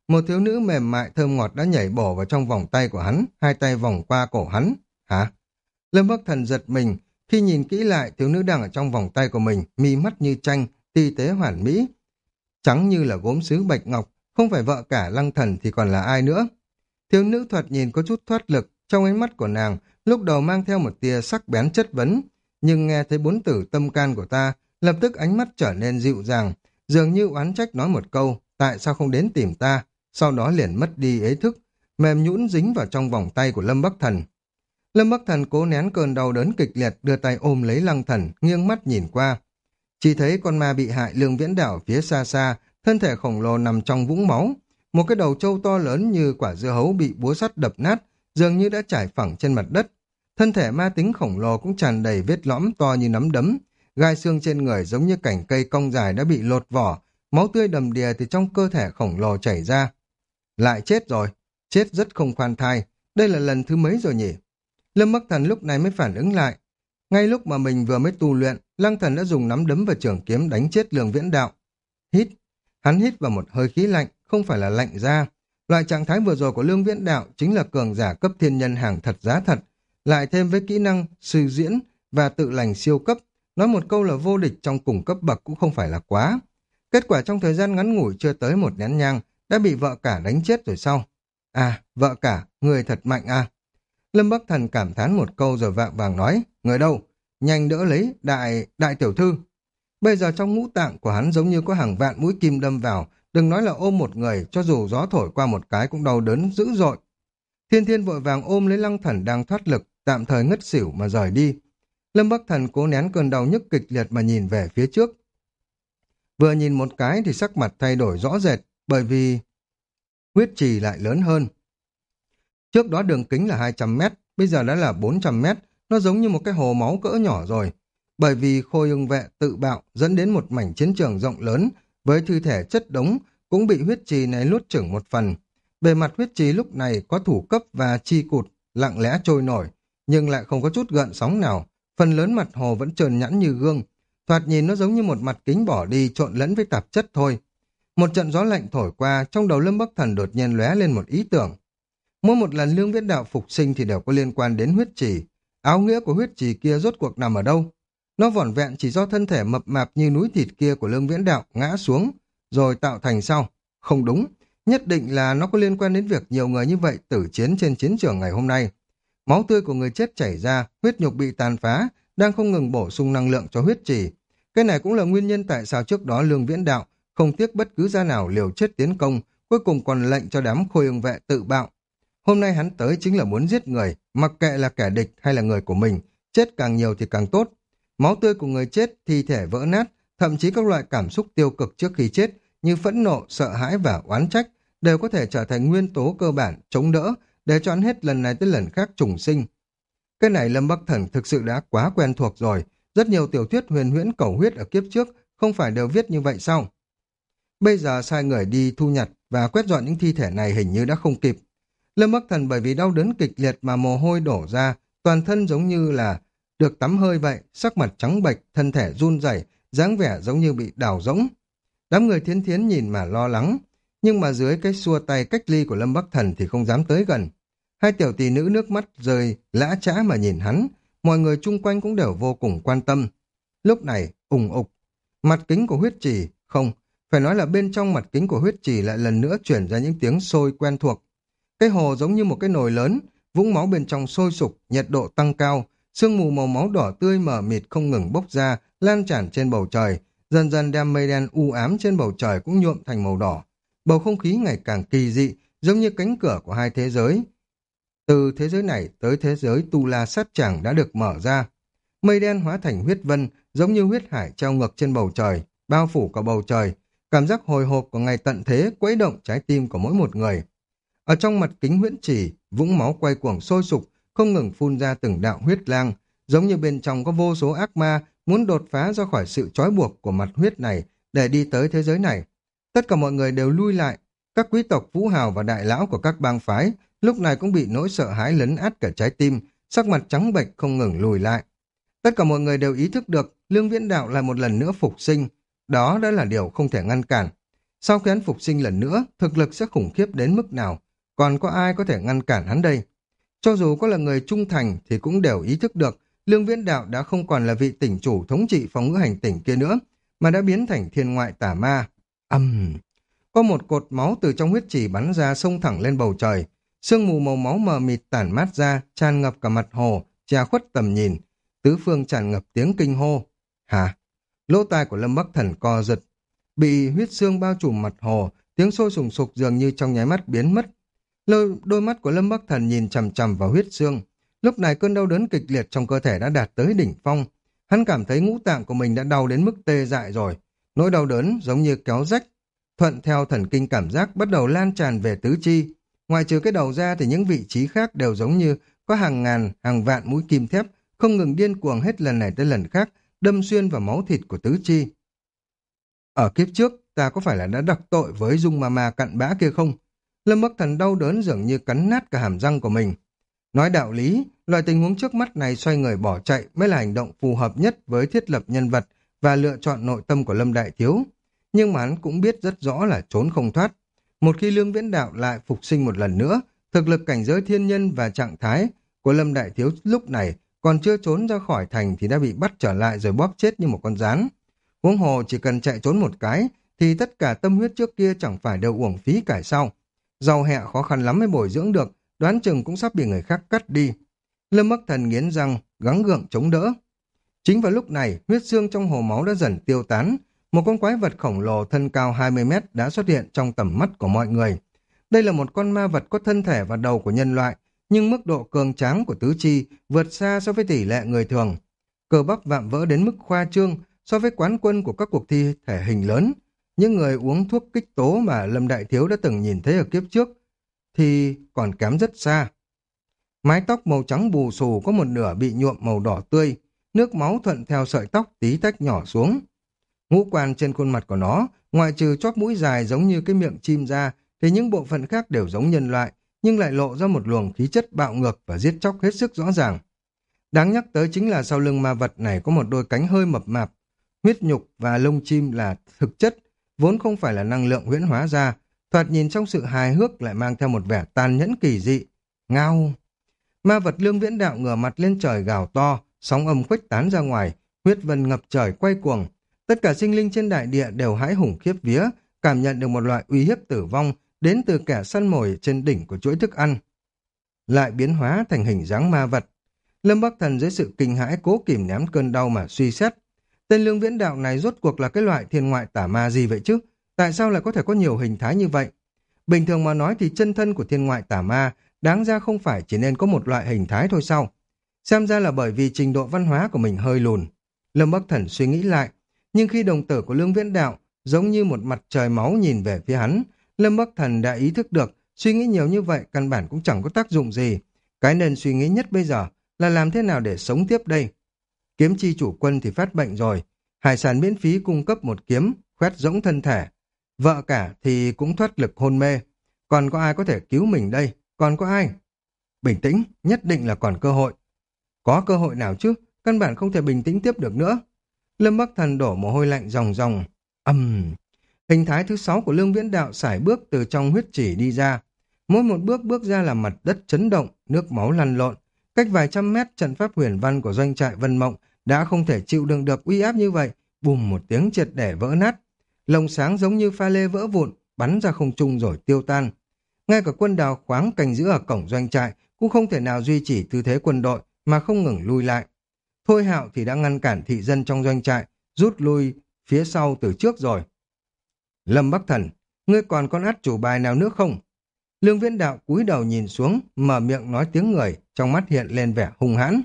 [SPEAKER 1] Một thiếu nữ mềm mại thơm ngọt đã nhảy bổ vào trong vòng tay của hắn, hai tay vòng qua cổ hắn. Hả? Lâm Bắc Thần giật mình, khi nhìn kỹ lại thiếu nữ đang ở trong vòng tay của mình, mi mắt như tranh, ti tế hoàn mỹ, trắng như là gốm sứ bạch ngọc, không phải vợ cả Lăng Thần thì còn là ai nữa. Thiếu nữ thoạt nhìn có chút thoát lực, trong ánh mắt của nàng lúc đầu mang theo một tia sắc bén chất vấn, nhưng nghe thấy bốn tử tâm can của ta, lập tức ánh mắt trở nên dịu dàng, dường như oán trách nói một câu, tại sao không đến tìm ta, sau đó liền mất đi ý thức, mềm nhũn dính vào trong vòng tay của Lâm Bắc Thần. Lâm Bắc Thần cố nén cơn đau đớn kịch liệt, đưa tay ôm lấy Lăng Thần, nghiêng mắt nhìn qua. Chỉ thấy con ma bị hại Lương Viễn Đảo phía xa xa, thân thể khổng lồ nằm trong vũng máu. Một cái đầu trâu to lớn như quả dưa hấu bị búa sắt đập nát, dường như đã trải phẳng trên mặt đất. Thân thể ma tính khổng lồ cũng tràn đầy vết lõm to như nắm đấm. Gai xương trên người giống như cành cây cong dài đã bị lột vỏ, máu tươi đầm đìa từ trong cơ thể khổng lồ chảy ra. Lại chết rồi, chết rất không khoan thai. Đây là lần thứ mấy rồi nhỉ? Lâm Bắc Thần lúc này mới phản ứng lại. Ngay lúc mà mình vừa mới tu luyện, Lăng Thần đã dùng nắm đấm và trường kiếm đánh chết Lương Viễn Đạo. Hít. Hắn hít vào một hơi khí lạnh, không phải là lạnh ra. Loại trạng thái vừa rồi của Lương Viễn Đạo chính là cường giả cấp thiên nhân hàng thật giá thật, lại thêm với kỹ năng sư diễn và tự lành siêu cấp, nói một câu là vô địch trong cùng cấp bậc cũng không phải là quá. Kết quả trong thời gian ngắn ngủi chưa tới một nén nhang đã bị vợ cả đánh chết rồi sao? À, vợ cả, người thật mạnh à. Lâm Bắc Thần cảm thán một câu rồi vạng vàng nói, người đâu? Nhanh đỡ lấy, đại, đại tiểu thư. Bây giờ trong ngũ tạng của hắn giống như có hàng vạn mũi kim đâm vào, đừng nói là ôm một người, cho dù gió thổi qua một cái cũng đau đớn dữ dội. Thiên Thiên vội vàng ôm lấy Lăng Thần đang thoát lực, tạm thời ngất xỉu mà rời đi. Lâm Bắc Thần cố nén cơn đau nhức kịch liệt mà nhìn về phía trước. Vừa nhìn một cái thì sắc mặt thay đổi rõ rệt, bởi vì huyết trì lại lớn hơn. Trước đó đường kính là hai trăm mét, bây giờ đã là bốn trăm mét, nó giống như một cái hồ máu cỡ nhỏ rồi. Bởi vì Khôi Ưng Vệ tự bạo dẫn đến một mảnh chiến trường rộng lớn, với thi thể chất đống cũng bị huyết trì này nuốt chửng một phần. Bề mặt huyết trì lúc này có thủ cấp và chi cụt, lặng lẽ trôi nổi, nhưng lại không có chút gợn sóng nào. Phần lớn mặt hồ vẫn trơn nhẵn như gương, thoạt nhìn nó giống như một mặt kính bỏ đi trộn lẫn với tạp chất thôi. Một trận gió lạnh thổi qua, trong đầu Lâm Bắc Thần đột nhiên lóe lên một ý tưởng. Mỗi một lần Lương Viễn Đạo phục sinh thì đều có liên quan đến huyết trì. Áo nghĩa của huyết trì kia rốt cuộc nằm ở đâu? Nó vỏn vẹn chỉ do thân thể mập mạp như núi thịt kia của Lương Viễn Đạo ngã xuống, rồi tạo thành sao? Không đúng, nhất định là nó có liên quan đến việc nhiều người như vậy tử chiến trên chiến trường ngày hôm nay. Máu tươi của người chết chảy ra, huyết nhục bị tàn phá, đang không ngừng bổ sung năng lượng cho huyết trì. Cái này cũng là nguyên nhân tại sao trước đó Lương Viễn Đạo không tiếc bất cứ giá nào liều chết tiến công, cuối cùng còn lệnh cho đám Khôi Ưng Vệ tự bạo. Hôm nay hắn tới chính là muốn giết người, mặc kệ là kẻ địch hay là người của mình, chết càng nhiều thì càng tốt. Máu tươi của người chết, thi thể vỡ nát, thậm chí các loại cảm xúc tiêu cực trước khi chết như phẫn nộ, sợ hãi và oán trách đều có thể trở thành nguyên tố cơ bản chống đỡ để cho hắn hết lần này tới lần khác trùng sinh. Cái này Lâm Bắc Thần thực sự đã quá quen thuộc rồi, rất nhiều tiểu thuyết huyền huyễn cầu huyết ở kiếp trước không phải đều viết như vậy sao? Bây giờ sai người đi thu nhặt và quét dọn những thi thể này hình như đã không kịp. Lâm Bắc Thần bởi vì đau đớn kịch liệt mà mồ hôi đổ ra, toàn thân giống như là được tắm hơi vậy, sắc mặt trắng bệch, thân thể run rẩy, dáng vẻ giống như bị đào rỗng. Đám người Thiến Thiến nhìn mà lo lắng, nhưng mà dưới cái xua tay cách ly của Lâm Bắc Thần thì không dám tới gần. Hai tiểu tỷ nữ nước mắt rơi lã chã mà nhìn hắn, mọi người chung quanh cũng đều vô cùng quan tâm. Lúc này, ùng ục, mặt kính của huyết trì, không, phải nói là bên trong mặt kính của huyết trì lại lần nữa chuyển ra những tiếng sôi quen thuộc. Cái hồ giống như một cái nồi lớn, vũng máu bên trong sôi sục, nhiệt độ tăng cao, sương mù màu máu đỏ tươi mờ mịt không ngừng bốc ra, lan tràn trên bầu trời, dần dần đem mây đen u ám trên bầu trời cũng nhuộm thành màu đỏ. Bầu không khí ngày càng kỳ dị, giống như cánh cửa của hai thế giới. Từ thế giới này tới thế giới Tu La Sát Tràng đã được mở ra. Mây đen hóa thành huyết vân, giống như huyết hải treo ngược trên bầu trời, bao phủ cả bầu trời. Cảm giác hồi hộp của ngày tận thế quấy động trái tim của mỗi một người. Ở trong mặt kính huyễn trì, vũng máu quay cuồng sôi sục, không ngừng phun ra từng đạo huyết lang, giống như bên trong có vô số ác ma muốn đột phá ra khỏi sự trói buộc của mặt huyết này để đi tới thế giới này. Tất cả mọi người đều lui lại, các quý tộc vũ hào và đại lão của các bang phái lúc này cũng bị nỗi sợ hãi lấn át cả trái tim, sắc mặt trắng bệch không ngừng lùi lại. Tất cả mọi người đều ý thức được Lương Viễn Đạo lại một lần nữa phục sinh, đó đã là điều không thể ngăn cản. Sau khi hắn phục sinh lần nữa, thực lực sẽ khủng khiếp đến mức nào? Còn có ai có thể ngăn cản hắn đây? Cho dù có là người trung thành thì cũng đều ý thức được Lương Viễn Đạo đã không còn là vị tỉnh chủ thống trị phong ngữ hành tỉnh kia nữa, mà đã biến thành thiên ngoại tà ma. Âm! Có một cột máu từ trong huyết chỉ bắn ra xông thẳng lên bầu trời. Sương mù màu máu mờ mịt tản mát ra, tràn ngập cả mặt hồ, che khuất tầm nhìn. Tứ phương tràn ngập tiếng kinh hô. Hả? Lỗ tai của Lâm Bắc Thần co giật. Bị huyết sương bao trùm mặt hồ, tiếng sôi sùng sục dường như trong nháy mắt biến mất. Lôi, đôi mắt của Lâm Bắc Thần nhìn chằm chằm vào huyết sương. Lúc này cơn đau đớn kịch liệt trong cơ thể đã đạt tới đỉnh phong. Hắn cảm thấy ngũ tạng của mình đã đau đến mức tê dại rồi. Nỗi đau đớn giống như kéo rách. Thuận theo thần kinh cảm giác bắt đầu lan tràn về tứ chi. Ngoài trừ cái đầu ra thì những vị trí khác đều giống như có hàng ngàn, hàng vạn mũi kim thép không ngừng điên cuồng hết lần này tới lần khác, đâm xuyên vào máu thịt của tứ chi. Ở kiếp trước, ta có phải là đã đắc tội với Dung Ma Ma cặn bã kia không? Lâm Bắc Thần đau đớn dường như cắn nát cả hàm răng của mình. Nói đạo lý, loại tình huống trước mắt này xoay người bỏ chạy mới là hành động phù hợp nhất với thiết lập nhân vật và lựa chọn nội tâm của Lâm Đại Thiếu. Nhưng mà hắn cũng biết rất rõ là trốn không thoát. Một khi Lương Viễn Đạo lại phục sinh một lần nữa, thực lực cảnh giới thiên nhân và trạng thái của Lâm Đại Thiếu lúc này còn chưa trốn ra khỏi thành thì đã bị bắt trở lại rồi bóp chết như một con gián. Huống hồ chỉ cần chạy trốn một cái thì tất cả tâm huyết trước kia chẳng phải đều uổng phí cải sau. Giàu hẹ khó khăn lắm mới bồi dưỡng được, đoán chừng cũng sắp bị người khác cắt đi. Lâm Bắc Thần nghiến răng, gắng gượng chống đỡ. Chính vào lúc này, huyết xương trong hồ máu đã dần tiêu tán. Một con quái vật khổng lồ thân cao hai mươi mét đã xuất hiện trong tầm mắt của mọi người. Đây là một con ma vật có thân thể và đầu của nhân loại, nhưng mức độ cường tráng của tứ chi vượt xa so với tỷ lệ người thường. Cơ bắp vạm vỡ đến mức khoa trương so với quán quân của các cuộc thi thể hình lớn. Những người uống thuốc kích tố mà Lâm Đại Thiếu đã từng nhìn thấy ở kiếp trước thì còn kém rất xa. Mái tóc màu trắng bù xù có một nửa bị nhuộm màu đỏ tươi, nước máu thuận theo sợi tóc tí tách nhỏ xuống. Ngũ quan trên khuôn mặt của nó, ngoại trừ chóp mũi dài giống như cái miệng chim ra, thì những bộ phận khác đều giống nhân loại, nhưng lại lộ ra một luồng khí chất bạo ngược và giết chóc hết sức rõ ràng. Đáng nhắc tới chính là sau lưng ma vật này có một đôi cánh hơi mập mạp, huyết nhục và lông chim là thực chất, vốn không phải là năng lượng huyễn hóa ra, thoạt nhìn trong sự hài hước lại mang theo một vẻ tàn nhẫn kỳ dị. Ngao! Ma vật Lương Viễn Đạo ngửa mặt lên trời gào to, sóng âm khuếch tán ra ngoài, huyết vân ngập trời quay cuồng. Tất cả sinh linh trên đại địa đều hãi hùng khiếp vía, cảm nhận được một loại uy hiếp tử vong đến từ kẻ săn mồi trên đỉnh của chuỗi thức ăn. Lại biến hóa thành hình dáng ma vật. Lâm Bắc Thần dưới sự kinh hãi cố kìm nén cơn đau mà suy xét. Tên Lương Viễn Đạo này rốt cuộc là cái loại thiên ngoại tả ma gì vậy chứ? Tại sao lại có thể có nhiều hình thái như vậy? Bình thường mà nói thì chân thân của thiên ngoại tả ma đáng ra không phải chỉ nên có một loại hình thái thôi sao? Xem ra là bởi vì trình độ văn hóa của mình hơi lùn. Lâm Bắc Thần suy nghĩ lại, nhưng khi đồng tử của Lương Viễn Đạo giống như một mặt trời máu nhìn về phía hắn, Lâm Bắc Thần đã ý thức được suy nghĩ nhiều như vậy căn bản cũng chẳng có tác dụng gì. Cái nên suy nghĩ nhất bây giờ là làm thế nào để sống tiếp đây. Kiếm chi chủ quân thì phát bệnh rồi, hải sản miễn phí cung cấp một kiếm, khoét rỗng thân thể. Vợ cả thì cũng thoát lực hôn mê. Còn có ai có thể cứu mình đây? Còn có ai? Bình tĩnh, nhất định là còn cơ hội. Có cơ hội nào chứ? Căn bản không thể bình tĩnh tiếp được nữa. Lâm Bắc Thần đổ mồ hôi lạnh ròng ròng. Ầm! Uhm. Hình thái thứ sáu của Lương Viễn Đạo sải bước từ trong huyết chỉ đi ra. Mỗi một bước bước ra là mặt đất chấn động, nước máu lăn lộn. Cách vài trăm mét trận pháp huyền văn của doanh trại Vân Mộng đã không thể chịu đựng được uy áp như vậy, bùm một tiếng triệt để vỡ nát. Lồng sáng giống như pha lê vỡ vụn, bắn ra không trung rồi tiêu tan. Ngay cả quân đào khoáng canh giữ ở cổng doanh trại cũng không thể nào duy trì tư thế quân đội mà không ngừng lui lại. Thôi Hạo thì đã ngăn cản thị dân trong doanh trại, rút lui phía sau từ trước rồi. Lâm Bắc Thần, ngươi còn con át chủ bài nào nữa không? Lương Viễn Đạo cúi đầu nhìn xuống, mở miệng nói tiếng người, trong mắt hiện lên vẻ hung hãn.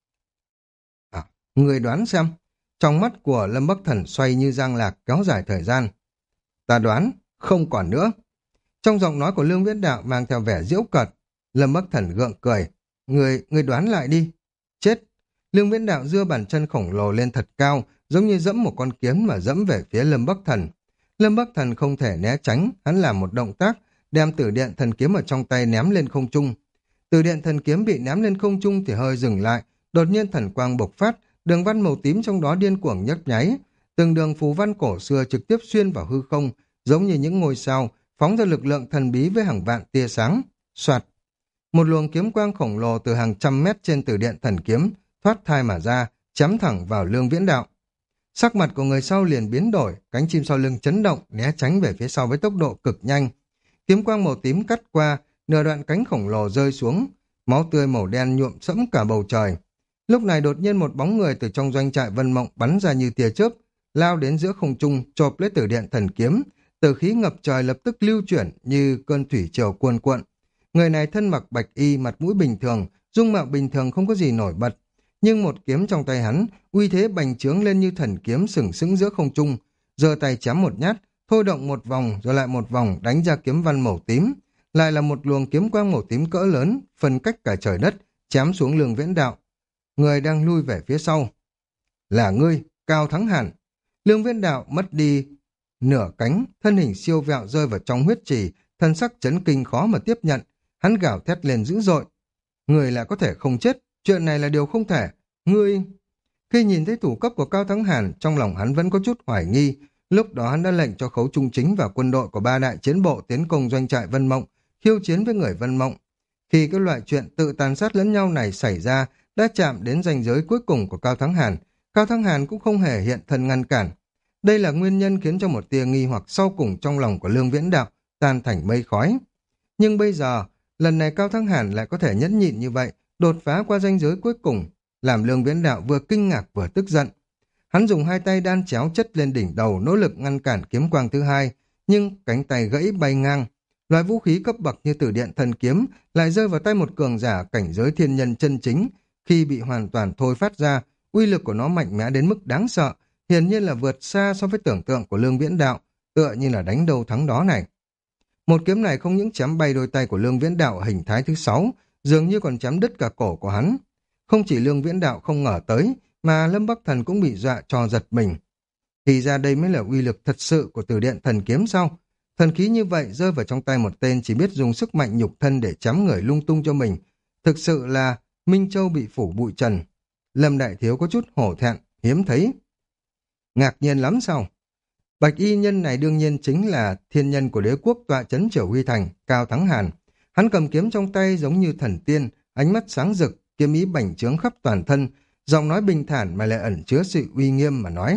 [SPEAKER 1] À, ngươi đoán xem. Trong mắt của Lâm Bắc Thần xoay như giang lạc kéo dài thời gian. Ta đoán, không còn nữa. Trong giọng nói của Lương Viễn Đạo mang theo vẻ giễu cợt. Lâm Bắc Thần gượng cười. Ngươi, ngươi đoán lại đi. Chết. Lương Viễn Đạo giơ bàn chân khổng lồ lên thật cao, giống như dẫm một con kiến mà dẫm về phía Lâm Bắc Thần. Lâm Bắc Thần không thể né tránh, hắn làm một động tác, đem tử điện thần kiếm ở trong tay ném lên không trung. Tử điện thần kiếm bị ném lên không trung thì hơi dừng lại, đột nhiên thần quang bộc phát, đường văn màu tím trong đó điên cuồng nhấp nháy, từng đường phù văn cổ xưa trực tiếp xuyên vào hư không, giống như những ngôi sao, phóng ra lực lượng thần bí với hàng vạn tia sáng. Soạt, một luồng kiếm quang khổng lồ từ hàng trăm mét trên Từ Điện Thần Kiếm thoát thai mà ra, chém thẳng vào Lương Viễn Đạo. Sắc mặt của người sau liền biến đổi, cánh chim sau lưng chấn động, né tránh về phía sau với tốc độ cực nhanh. Kiếm quang màu tím cắt qua, nửa đoạn cánh khổng lồ rơi xuống, máu tươi màu đen nhuộm sẫm cả bầu trời. Lúc này đột nhiên một bóng người từ trong doanh trại Vân Mộng bắn ra như tia chớp, lao đến giữa không trung, chộp lấy Tử Điện Thần Kiếm. Tử khí ngập trời lập tức lưu chuyển như cơn thủy triều cuồn cuộn. Người này thân mặc bạch y, mặt mũi bình thường, dung mạo bình thường không có gì nổi bật, nhưng một kiếm trong tay hắn, uy thế bành trướng lên như thần kiếm sừng sững giữa không trung, giơ tay chém một nhát, thôi động một vòng rồi lại một vòng đánh ra kiếm văn màu tím, lại là một luồng kiếm quang màu tím cỡ lớn, phân cách cả trời đất, chém xuống Lương Viễn Đạo. Người đang lui về phía sau. Là ngươi, Cao Thắng Hàn. Lương Viễn Đạo mất đi nửa cánh, thân hình siêu vẹo rơi vào trong huyết trì, thân sắc chấn kinh khó mà tiếp nhận. Hắn gào thét lên dữ dội. Người lại có thể không chết, chuyện này là điều không thể. Ngươi... Khi nhìn thấy thủ cấp của Cao Thắng Hàn, trong lòng hắn vẫn có chút hoài nghi. Lúc đó hắn đã lệnh cho Khấu Trung Chính và quân đội của ba đại chiến bộ tiến công doanh trại Vân Mộng, khiêu chiến với người Vân Mộng. Khi cái loại chuyện tự tàn sát lẫn nhau này xảy ra, đã chạm đến ranh giới cuối cùng của Cao Thắng Hàn, Cao Thắng Hàn cũng không hề hiện thân ngăn cản. Đây là nguyên nhân khiến cho một tia nghi hoặc sau cùng trong lòng của Lương Viễn Đạo tan thành mây khói. Nhưng bây giờ, lần này Cao Thắng Hàn lại có thể nhẫn nhịn như vậy, đột phá qua ranh giới cuối cùng, làm Lương Viễn Đạo vừa kinh ngạc vừa tức giận. Hắn dùng hai tay đan chéo chất lên đỉnh đầu, nỗ lực ngăn cản kiếm quang thứ hai, nhưng cánh tay gãy bay ngang. Loại vũ khí cấp bậc như Tử Điện Thần Kiếm lại rơi vào tay một cường giả cảnh giới thiên nhân chân chính. Khi bị hoàn toàn thôi phát ra, uy lực của nó mạnh mẽ đến mức đáng sợ, hiển nhiên là vượt xa so với tưởng tượng của Lương Viễn Đạo, tựa như là đánh đâu thắng đó này. Một kiếm này không những chém bay đôi tay của Lương Viễn Đạo hình thái thứ sáu, dường như còn chém đứt cả cổ của hắn. Không chỉ Lương Viễn Đạo không ngờ tới, mà Lâm Bắc Thần cũng bị dọa cho giật mình. Thì ra đây mới là uy lực thật sự của Tử Điện Thần Kiếm sao? Thần khí như vậy rơi vào trong tay một tên chỉ biết dùng sức mạnh nhục thân để chém người lung tung cho mình. Thực sự là Minh Châu bị phủ bụi trần. Lâm Đại Thiếu có chút hổ thẹn, hiếm thấy. Ngạc nhiên lắm sao? Bạch y nhân này đương nhiên chính là thiên nhân của đế quốc tọa trấn Triều Huy Thành, Cao Thắng Hàn. Hắn cầm kiếm trong tay giống như thần tiên, ánh mắt sáng rực, kiếm ý bành trướng khắp toàn thân, giọng nói bình thản mà lại ẩn chứa sự uy nghiêm mà nói.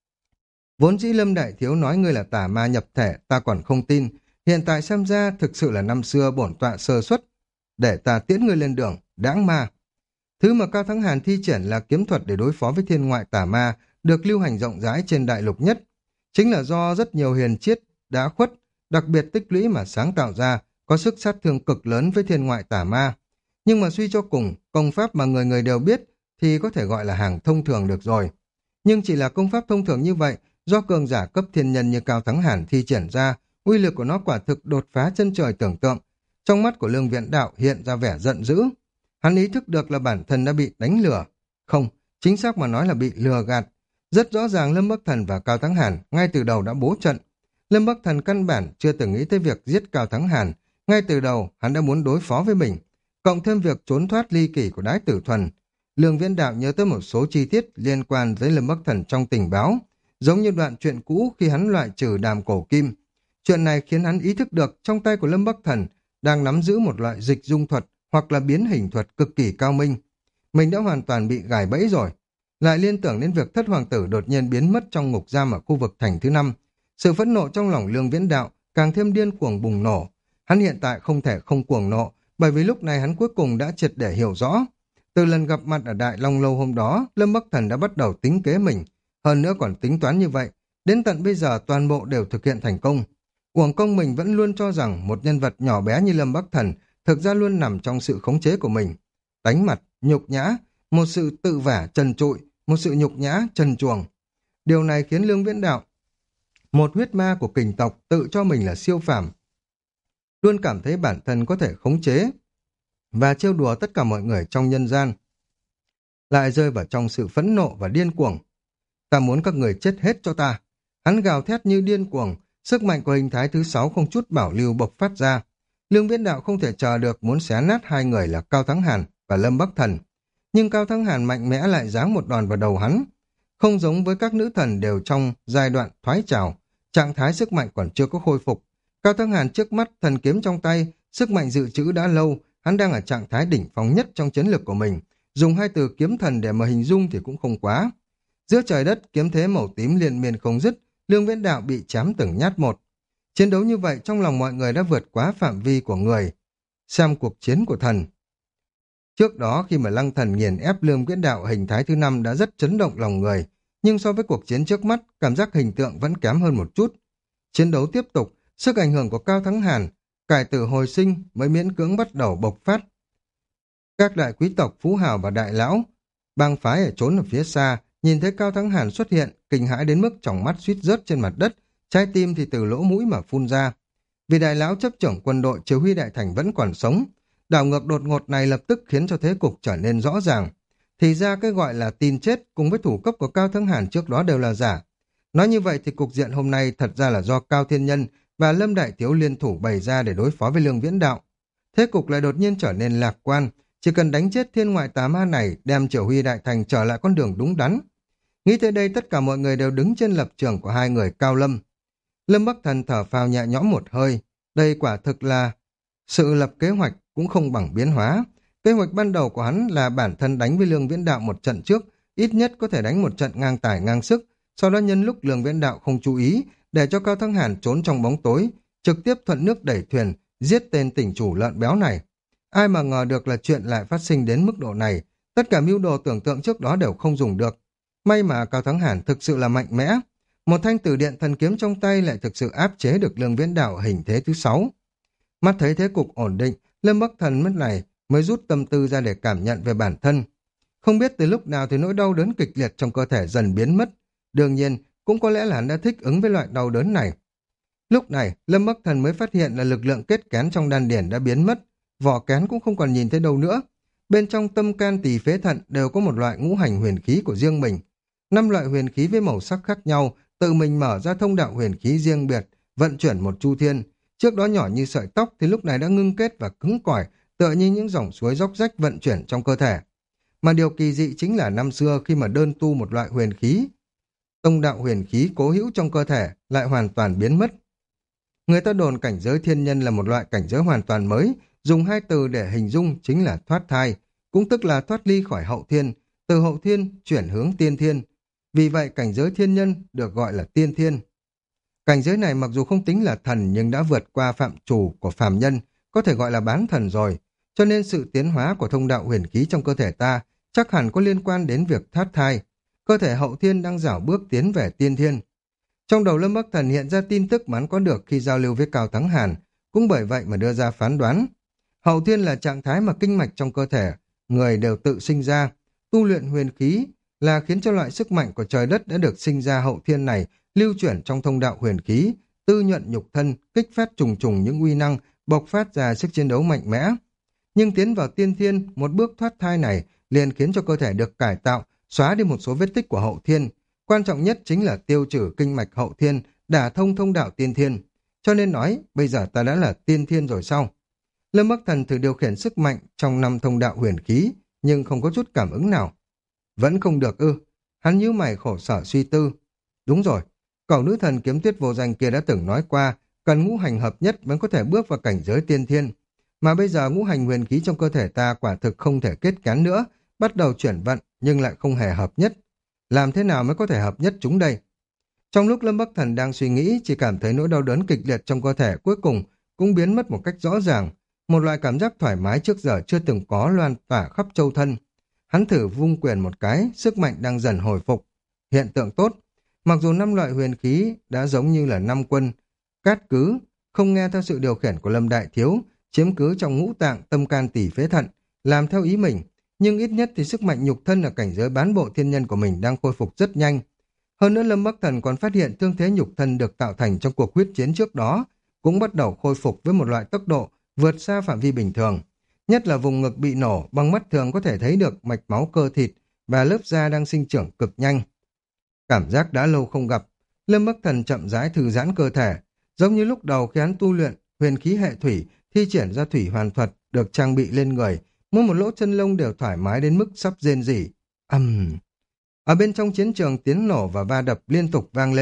[SPEAKER 1] Vốn dĩ Lâm Đại Thiếu nói ngươi là tà ma nhập thể, ta còn không tin. Hiện tại xem ra thực sự là năm xưa bổn tọa sơ suất. Để ta tiễn ngươi lên đường, đáng ma. Thứ mà Cao Thắng Hàn thi triển là kiếm thuật để đối phó với thiên ngoại tà ma, được lưu hành rộng rãi trên đại lục nhất. Chính là do rất nhiều hiền triết đã khuất, đặc biệt tích lũy mà sáng tạo ra, có sức sát thương cực lớn với thiên ngoại tà ma. Nhưng mà suy cho cùng, công pháp mà người người đều biết thì có thể gọi là hàng thông thường được rồi. Nhưng chỉ là công pháp thông thường như vậy, do cường giả cấp thiên nhân như Cao Thắng Hàn thi triển ra, uy lực của nó quả thực đột phá chân trời tưởng tượng. Trong mắt của Lương Viễn Đạo hiện ra vẻ giận dữ. Hắn ý thức được là bản thân đã bị đánh lừa. Không, chính xác mà nói là bị lừa gạt. Rất rõ ràng Lâm Bắc Thần và Cao Thắng Hàn ngay từ đầu đã bố trận. Lâm Bắc Thần căn bản chưa từng nghĩ tới việc giết Cao Thắng Hàn. Ngay từ đầu hắn đã muốn đối phó với mình. Cộng thêm việc trốn thoát ly kỷ của Đái Tử Thuần. Lương Viễn Đạo nhớ tới một số chi tiết liên quan tới Lâm Bắc Thần trong tình báo. Giống như đoạn chuyện cũ khi hắn loại trừ Đàm Cổ Kim. Chuyện này khiến hắn ý thức được trong tay của Lâm Bắc Thần đang nắm giữ một loại dịch dung thuật hoặc là biến hình thuật cực kỳ cao minh. Mình đã hoàn toàn bị gài bẫy rồi. Lại liên tưởng đến việc thất hoàng tử đột nhiên biến mất trong ngục giam ở khu vực thành thứ năm. Sự phẫn nộ trong lòng Lương Viễn Đạo càng thêm điên cuồng bùng nổ. Hắn hiện tại không thể không cuồng nộ, bởi vì lúc này hắn cuối cùng đã triệt để hiểu rõ. Từ lần gặp mặt ở Đại Long Lâu hôm đó, Lâm Bắc Thần đã bắt đầu tính kế mình. Hơn nữa còn tính toán như vậy, đến tận bây giờ toàn bộ đều thực hiện thành công. Uổng công mình vẫn luôn cho rằng một nhân vật nhỏ bé như Lâm Bắc Thần thực ra luôn nằm trong sự khống chế của mình. Đánh mặt, nhục nhã, một sự tự vả trần trụi, một sự nhục nhã trần truồng. Điều này khiến Lương Viễn Đạo, một huyết ma của kình tộc, tự cho mình là siêu phàm, luôn cảm thấy bản thân có thể khống chế và trêu đùa tất cả mọi người trong nhân gian. Lại rơi vào trong sự phẫn nộ và điên cuồng. Ta muốn các người chết hết cho ta. Hắn gào thét như điên cuồng, sức mạnh của hình thái thứ sáu không chút bảo lưu bộc phát ra. Lương Viễn Đạo không thể chờ được muốn xé nát hai người là Cao Thắng Hàn và Lâm Bắc Thần. Nhưng Cao Thắng Hàn mạnh mẽ lại giáng một đòn vào đầu hắn. Không giống với các nữ thần đều trong giai đoạn thoái trào, trạng thái sức mạnh còn chưa có khôi phục. Cao Thắng Hàn trước mắt, thần kiếm trong tay, sức mạnh dự trữ đã lâu, hắn đang ở trạng thái đỉnh phong nhất trong chiến lược của mình. Dùng hai từ kiếm thần để mà hình dung thì cũng không quá. Giữa trời đất, kiếm thế màu tím liên miên không dứt, Lương Viễn Đạo bị chém từng nhát một. Chiến đấu như vậy trong lòng mọi người đã vượt quá phạm vi của người. Xem cuộc chiến của thần. Trước đó khi mà Lăng Thần nghiền ép Lương Viễn Đạo hình thái thứ năm đã rất chấn động lòng người, nhưng so với cuộc chiến trước mắt, cảm giác hình tượng vẫn kém hơn một chút. Chiến đấu tiếp tục, sức ảnh hưởng của Cao Thắng Hàn, cải tử hồi sinh mới miễn cưỡng bắt đầu bộc phát. Các đại quý tộc Phú Hào và Đại Lão, bang phái ở trốn ở phía xa, nhìn thấy Cao Thắng Hàn xuất hiện, kinh hãi đến mức tròng mắt suýt rớt trên mặt đất, trái tim thì từ lỗ mũi mà phun ra. Vì Đại Lão chấp trưởng quân đội chỉ huy đại thành vẫn còn sống, đảo ngược đột ngột này lập tức khiến cho thế cục trở nên rõ ràng. Thì ra cái gọi là tin chết cùng với thủ cấp của Cao Thắng Hàn trước đó đều là giả. Nói như vậy thì cục diện hôm nay thật ra là do Cao Thiên Nhân và Lâm Đại Thiếu liên thủ bày ra để đối phó với Lương Viễn Đạo. Thế cục lại đột nhiên trở nên lạc quan, chỉ cần đánh chết thiên ngoại tà ma này, đem Triều Huy đại thành trở lại con đường đúng đắn. Nghĩ tới đây tất cả mọi người đều đứng trên lập trường của hai người Cao Lâm. Lâm Bắc Thần thở phào nhẹ nhõm một hơi, đây quả thực là sự lập kế hoạch cũng không bằng biến hóa. Kế hoạch ban đầu của hắn là bản thân đánh với Lương Viễn Đạo một trận trước, ít nhất có thể đánh một trận ngang tài ngang sức, sau đó nhân lúc Lương Viễn Đạo không chú ý, để cho Cao Thắng Hàn trốn trong bóng tối, trực tiếp thuận nước đẩy thuyền, giết tên tỉnh chủ lợn béo này. Ai mà ngờ được là chuyện lại phát sinh đến mức độ này, tất cả mưu đồ tưởng tượng trước đó đều không dùng được. May mà Cao Thắng Hàn thực sự là mạnh mẽ, một thanh tử điện thần kiếm trong tay lại thực sự áp chế được Lương Viễn Đạo hình thế thứ sáu. Mắt thấy thế cục ổn định, Lâm Bắc Thần lúc này mới rút tâm tư ra để cảm nhận về bản thân. Không biết từ lúc nào thì nỗi đau đớn kịch liệt trong cơ thể dần biến mất. Đương nhiên, cũng có lẽ là hắn đã thích ứng với loại đau đớn này. Lúc này, Lâm Bắc Thần mới phát hiện là lực lượng kết kén trong đan điển đã biến mất, vỏ kén cũng không còn nhìn thấy đâu nữa. Bên trong tâm can tỳ phế thận đều có một loại ngũ hành huyền khí của riêng mình. Năm loại huyền khí với màu sắc khác nhau, tự mình mở ra thông đạo huyền khí riêng biệt, vận chuyển một chu thiên. Trước đó nhỏ như sợi tóc thì lúc này đã ngưng kết và cứng cỏi, tựa như những dòng suối róc rách vận chuyển trong cơ thể. Mà điều kỳ dị chính là năm xưa khi mà đơn tu một loại huyền khí, tông đạo huyền khí cố hữu trong cơ thể lại hoàn toàn biến mất. Người ta đồn cảnh giới thiên nhân là một loại cảnh giới hoàn toàn mới, dùng hai từ để hình dung chính là thoát thai, cũng tức là thoát ly khỏi hậu thiên, từ hậu thiên chuyển hướng tiên thiên. Vì vậy cảnh giới thiên nhân được gọi là tiên thiên. Cảnh giới này mặc dù không tính là thần nhưng đã vượt qua phạm trù của phàm nhân, có thể gọi là bán thần rồi, cho nên sự tiến hóa của thông đạo huyền khí trong cơ thể ta chắc hẳn có liên quan đến việc thoát thai. Cơ thể hậu thiên đang dảo bước tiến về tiên thiên. Trong đầu Lâm Bắc Thần hiện ra tin tức mà hắn có được khi giao lưu với Cao Thắng Hàn, cũng bởi vậy mà đưa ra phán đoán. Hậu thiên là trạng thái mà kinh mạch trong cơ thể người đều tự sinh ra. Tu luyện huyền khí là khiến cho loại sức mạnh của trời đất đã được sinh ra hậu thiên này lưu chuyển trong thông đạo huyền khí, tư nhuận nhục thân, kích phát trùng trùng những uy năng, bộc phát ra sức chiến đấu mạnh mẽ. Nhưng tiến vào tiên thiên, một bước thoát thai này liền khiến cho cơ thể được cải tạo, xóa đi một số vết tích của hậu thiên. Quan trọng nhất chính là tiêu trừ kinh mạch hậu thiên, đả thông thông đạo tiên thiên. Cho nên nói, bây giờ ta đã là tiên thiên rồi sao? Lâm Bắc Thần thử điều khiển sức mạnh trong năm thông đạo huyền khí, nhưng không có chút cảm ứng nào. Vẫn không được ư? Hắn nhíu mày khổ sở suy tư. Đúng rồi, cẩu nữ thần kiếm tuyết vô danh kia đã từng nói qua, cần ngũ hành hợp nhất mới có thể bước vào cảnh giới tiên thiên. Mà bây giờ ngũ hành huyền khí trong cơ thể ta quả thực không thể kết kén nữa, bắt đầu chuyển vận nhưng lại không hề hợp nhất. Làm thế nào mới có thể hợp nhất chúng đây? Trong lúc Lâm Bắc Thần đang suy nghĩ, chỉ cảm thấy nỗi đau đớn kịch liệt trong cơ thể cuối cùng cũng biến mất một cách rõ ràng. Một loại cảm giác thoải mái trước giờ chưa từng có loan tỏa khắp châu thân. Hắn thử vung quyền một cái, sức mạnh đang dần hồi phục. Hiện tượng tốt. Mặc dù năm loại huyền khí đã giống như là năm quân cát cứ, không nghe theo sự điều khiển của Lâm Đại Thiếu, chiếm cứ trong ngũ tạng tâm can tỷ phế thận, làm theo ý mình, nhưng ít nhất thì sức mạnh nhục thân ở cảnh giới bán bộ thiên nhân của mình đang khôi phục rất nhanh. Hơn nữa Lâm Bắc Thần còn phát hiện thương thế nhục thân được tạo thành trong cuộc huyết chiến trước đó cũng bắt đầu khôi phục với một loại tốc độ vượt xa phạm vi bình thường. Nhất là vùng ngực bị nổ, bằng mắt thường có thể thấy được mạch máu cơ thịt và lớp da đang sinh trưởng cực nhanh. Cảm giác đã lâu không gặp, Lâm Bắc Thần chậm rãi thư giãn cơ thể, giống như lúc đầu khi hắn tu luyện huyền khí hệ thủy, thi triển ra thủy hoàn thuật được trang bị lên người, mỗi một lỗ chân lông đều thoải mái đến mức sắp rên rỉ. Ầm. Ở bên trong chiến trường tiếng nổ và va đập liên tục vang lên,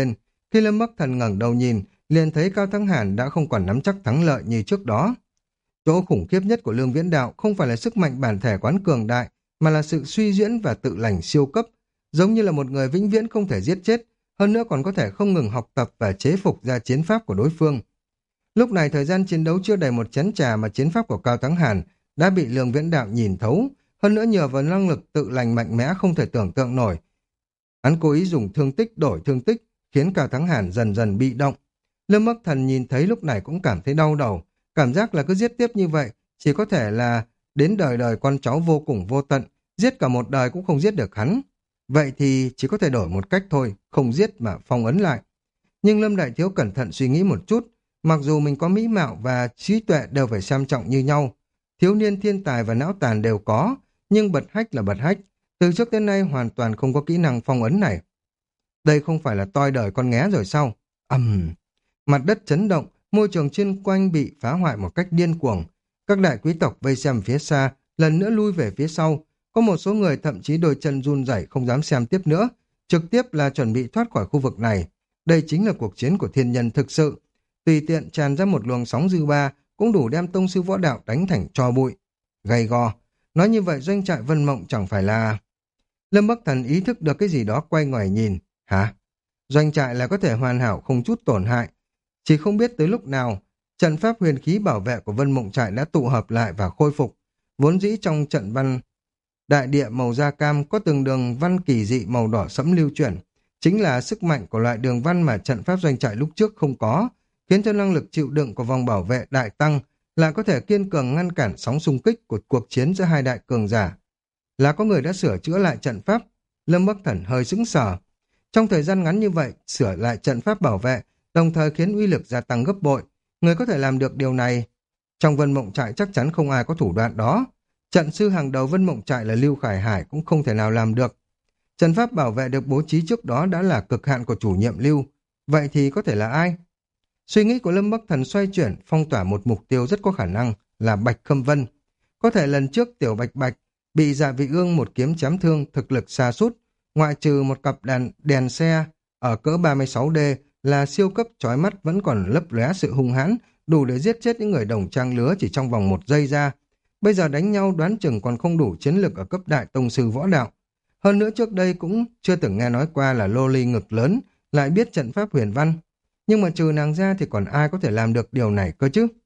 [SPEAKER 1] Khi Lâm Bắc Thần ngẩng đầu nhìn, liền thấy Cao Thắng Hàn đã không còn nắm chắc thắng lợi như trước đó. Chỗ khủng khiếp nhất của Lương Viễn Đạo không phải là sức mạnh bản thể quán cường đại, mà là sự suy diễn và tự lành siêu cấp, giống như là một người vĩnh viễn không thể giết chết, hơn nữa còn có thể không ngừng học tập và chế phục ra chiến pháp của đối phương. Lúc này thời gian chiến đấu chưa đầy một chén trà mà chiến pháp của Cao Thắng Hàn đã bị Lương Viễn Đạo nhìn thấu, hơn nữa nhờ vào năng lực tự lành mạnh mẽ không thể tưởng tượng nổi. Hắn cố ý dùng thương tích đổi thương tích, khiến Cao Thắng Hàn dần dần bị động. Lâm Bắc Thần nhìn thấy lúc này cũng cảm thấy đau đầu, cảm giác là cứ giết tiếp như vậy, chỉ có thể là đến đời đời con cháu vô cùng vô tận, giết cả một đời cũng không giết được hắn. Vậy thì chỉ có thể đổi một cách thôi, không giết mà phong ấn lại. Nhưng Lâm Đại Thiếu cẩn thận suy nghĩ một chút, mặc dù mình có mỹ mạo và trí tuệ đều phải xem trọng như nhau, thiếu niên thiên tài và não tàn đều có, nhưng bật hách là bật hách, từ trước đến nay hoàn toàn không có kỹ năng phong ấn này. Đây không phải là toi đời con nghé rồi sao? Ầm, um, mặt đất chấn động, môi trường chung quanh bị phá hoại một cách điên cuồng. Các đại quý tộc vây xem phía xa, lần nữa lui về phía sau. Có một số người thậm chí đôi chân run rẩy không dám xem tiếp nữa, trực tiếp là chuẩn bị thoát khỏi khu vực này. Đây chính là cuộc chiến của thiên nhân thực sự. Tùy tiện tràn ra một luồng sóng dư ba cũng đủ đem tông sư võ đạo đánh thành tro bụi. Gay go. Nói như vậy doanh trại Vân Mộng chẳng phải là... Lâm Bắc Thần ý thức được cái gì đó, quay ngoài nhìn. Hả? Doanh trại là có thể hoàn hảo không chút tổn hại. Chỉ không biết tới lúc nào, trận pháp huyền khí bảo vệ của Vân Mộng trại đã tụ hợp lại và khôi phục. Vốn dĩ trong trận văn đại địa màu da cam có từng đường văn kỳ dị màu đỏ sẫm lưu chuyển. Chính là sức mạnh của loại đường văn mà trận pháp doanh trại lúc trước không có, khiến cho năng lực chịu đựng của vòng bảo vệ đại tăng, lại có thể kiên cường ngăn cản sóng xung kích của cuộc chiến giữa hai đại cường giả. Là có người đã sửa chữa lại trận pháp. Lâm Bắc Thần hơi sững sờ. Trong thời gian ngắn như vậy, sửa lại trận pháp bảo vệ, đồng thời khiến uy lực gia tăng gấp bội. Người có thể làm được điều này. Trong Vân Mộng trại chắc chắn không ai có thủ đoạn đó. Trận sư hàng đầu Vân Mộng trại là Lưu Khải Hải cũng không thể nào làm được. Trận pháp bảo vệ được bố trí trước đó đã là cực hạn của chủ nhiệm Lưu. Vậy thì có thể là ai? Suy nghĩ của Lâm Bắc Thần xoay chuyển, phong tỏa một mục tiêu rất có khả năng là Bạch Khâm Vân. Có thể lần trước Tiểu Bạch Bạch bị Dạ Vị Ương một kiếm chém thương, thực lực sa sút, ngoại trừ một cặp đèn, đèn xe ở cỡ ba mươi sáu D là siêu cấp chói mắt vẫn còn lấp lóe sự hung hãn, đủ để giết chết những người đồng trang lứa chỉ trong vòng một giây ra. Bây giờ đánh nhau đoán chừng còn không đủ chiến lực ở cấp đại tông sư võ đạo. Hơn nữa trước đây cũng chưa từng nghe nói qua là lô ly ngực lớn lại biết trận pháp huyền văn. Nhưng mà trừ nàng ra thì còn ai có thể làm được điều này cơ chứ?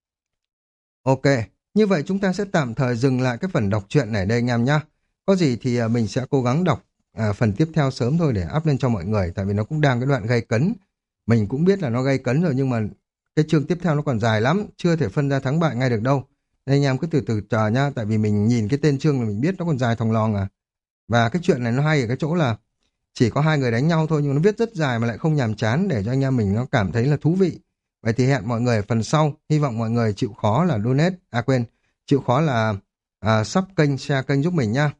[SPEAKER 1] Ok, như vậy chúng ta sẽ tạm thời dừng lại cái phần đọc truyện này đây anh em nhá. Có gì thì à, mình sẽ cố gắng đọc à, phần tiếp theo sớm thôi để up lên cho mọi người, tại vì nó cũng đang cái đoạn gây cấn. Mình cũng biết là nó gây cấn rồi nhưng mà cái chương tiếp theo nó còn dài lắm, chưa thể phân ra thắng bại ngay được đâu. Nên anh em cứ từ từ chờ nhá, tại vì mình nhìn cái tên chương là mình biết nó còn dài thòng lòn à. Và cái chuyện này nó hay ở cái chỗ là chỉ có hai người đánh nhau thôi nhưng nó viết rất dài mà lại không nhàm chán, để cho anh em mình nó cảm thấy là thú vị. Vậy thì hẹn mọi người ở phần sau, hy vọng mọi người chịu khó là donate, à quên, chịu khó là à, sub kênh, share kênh giúp mình nha.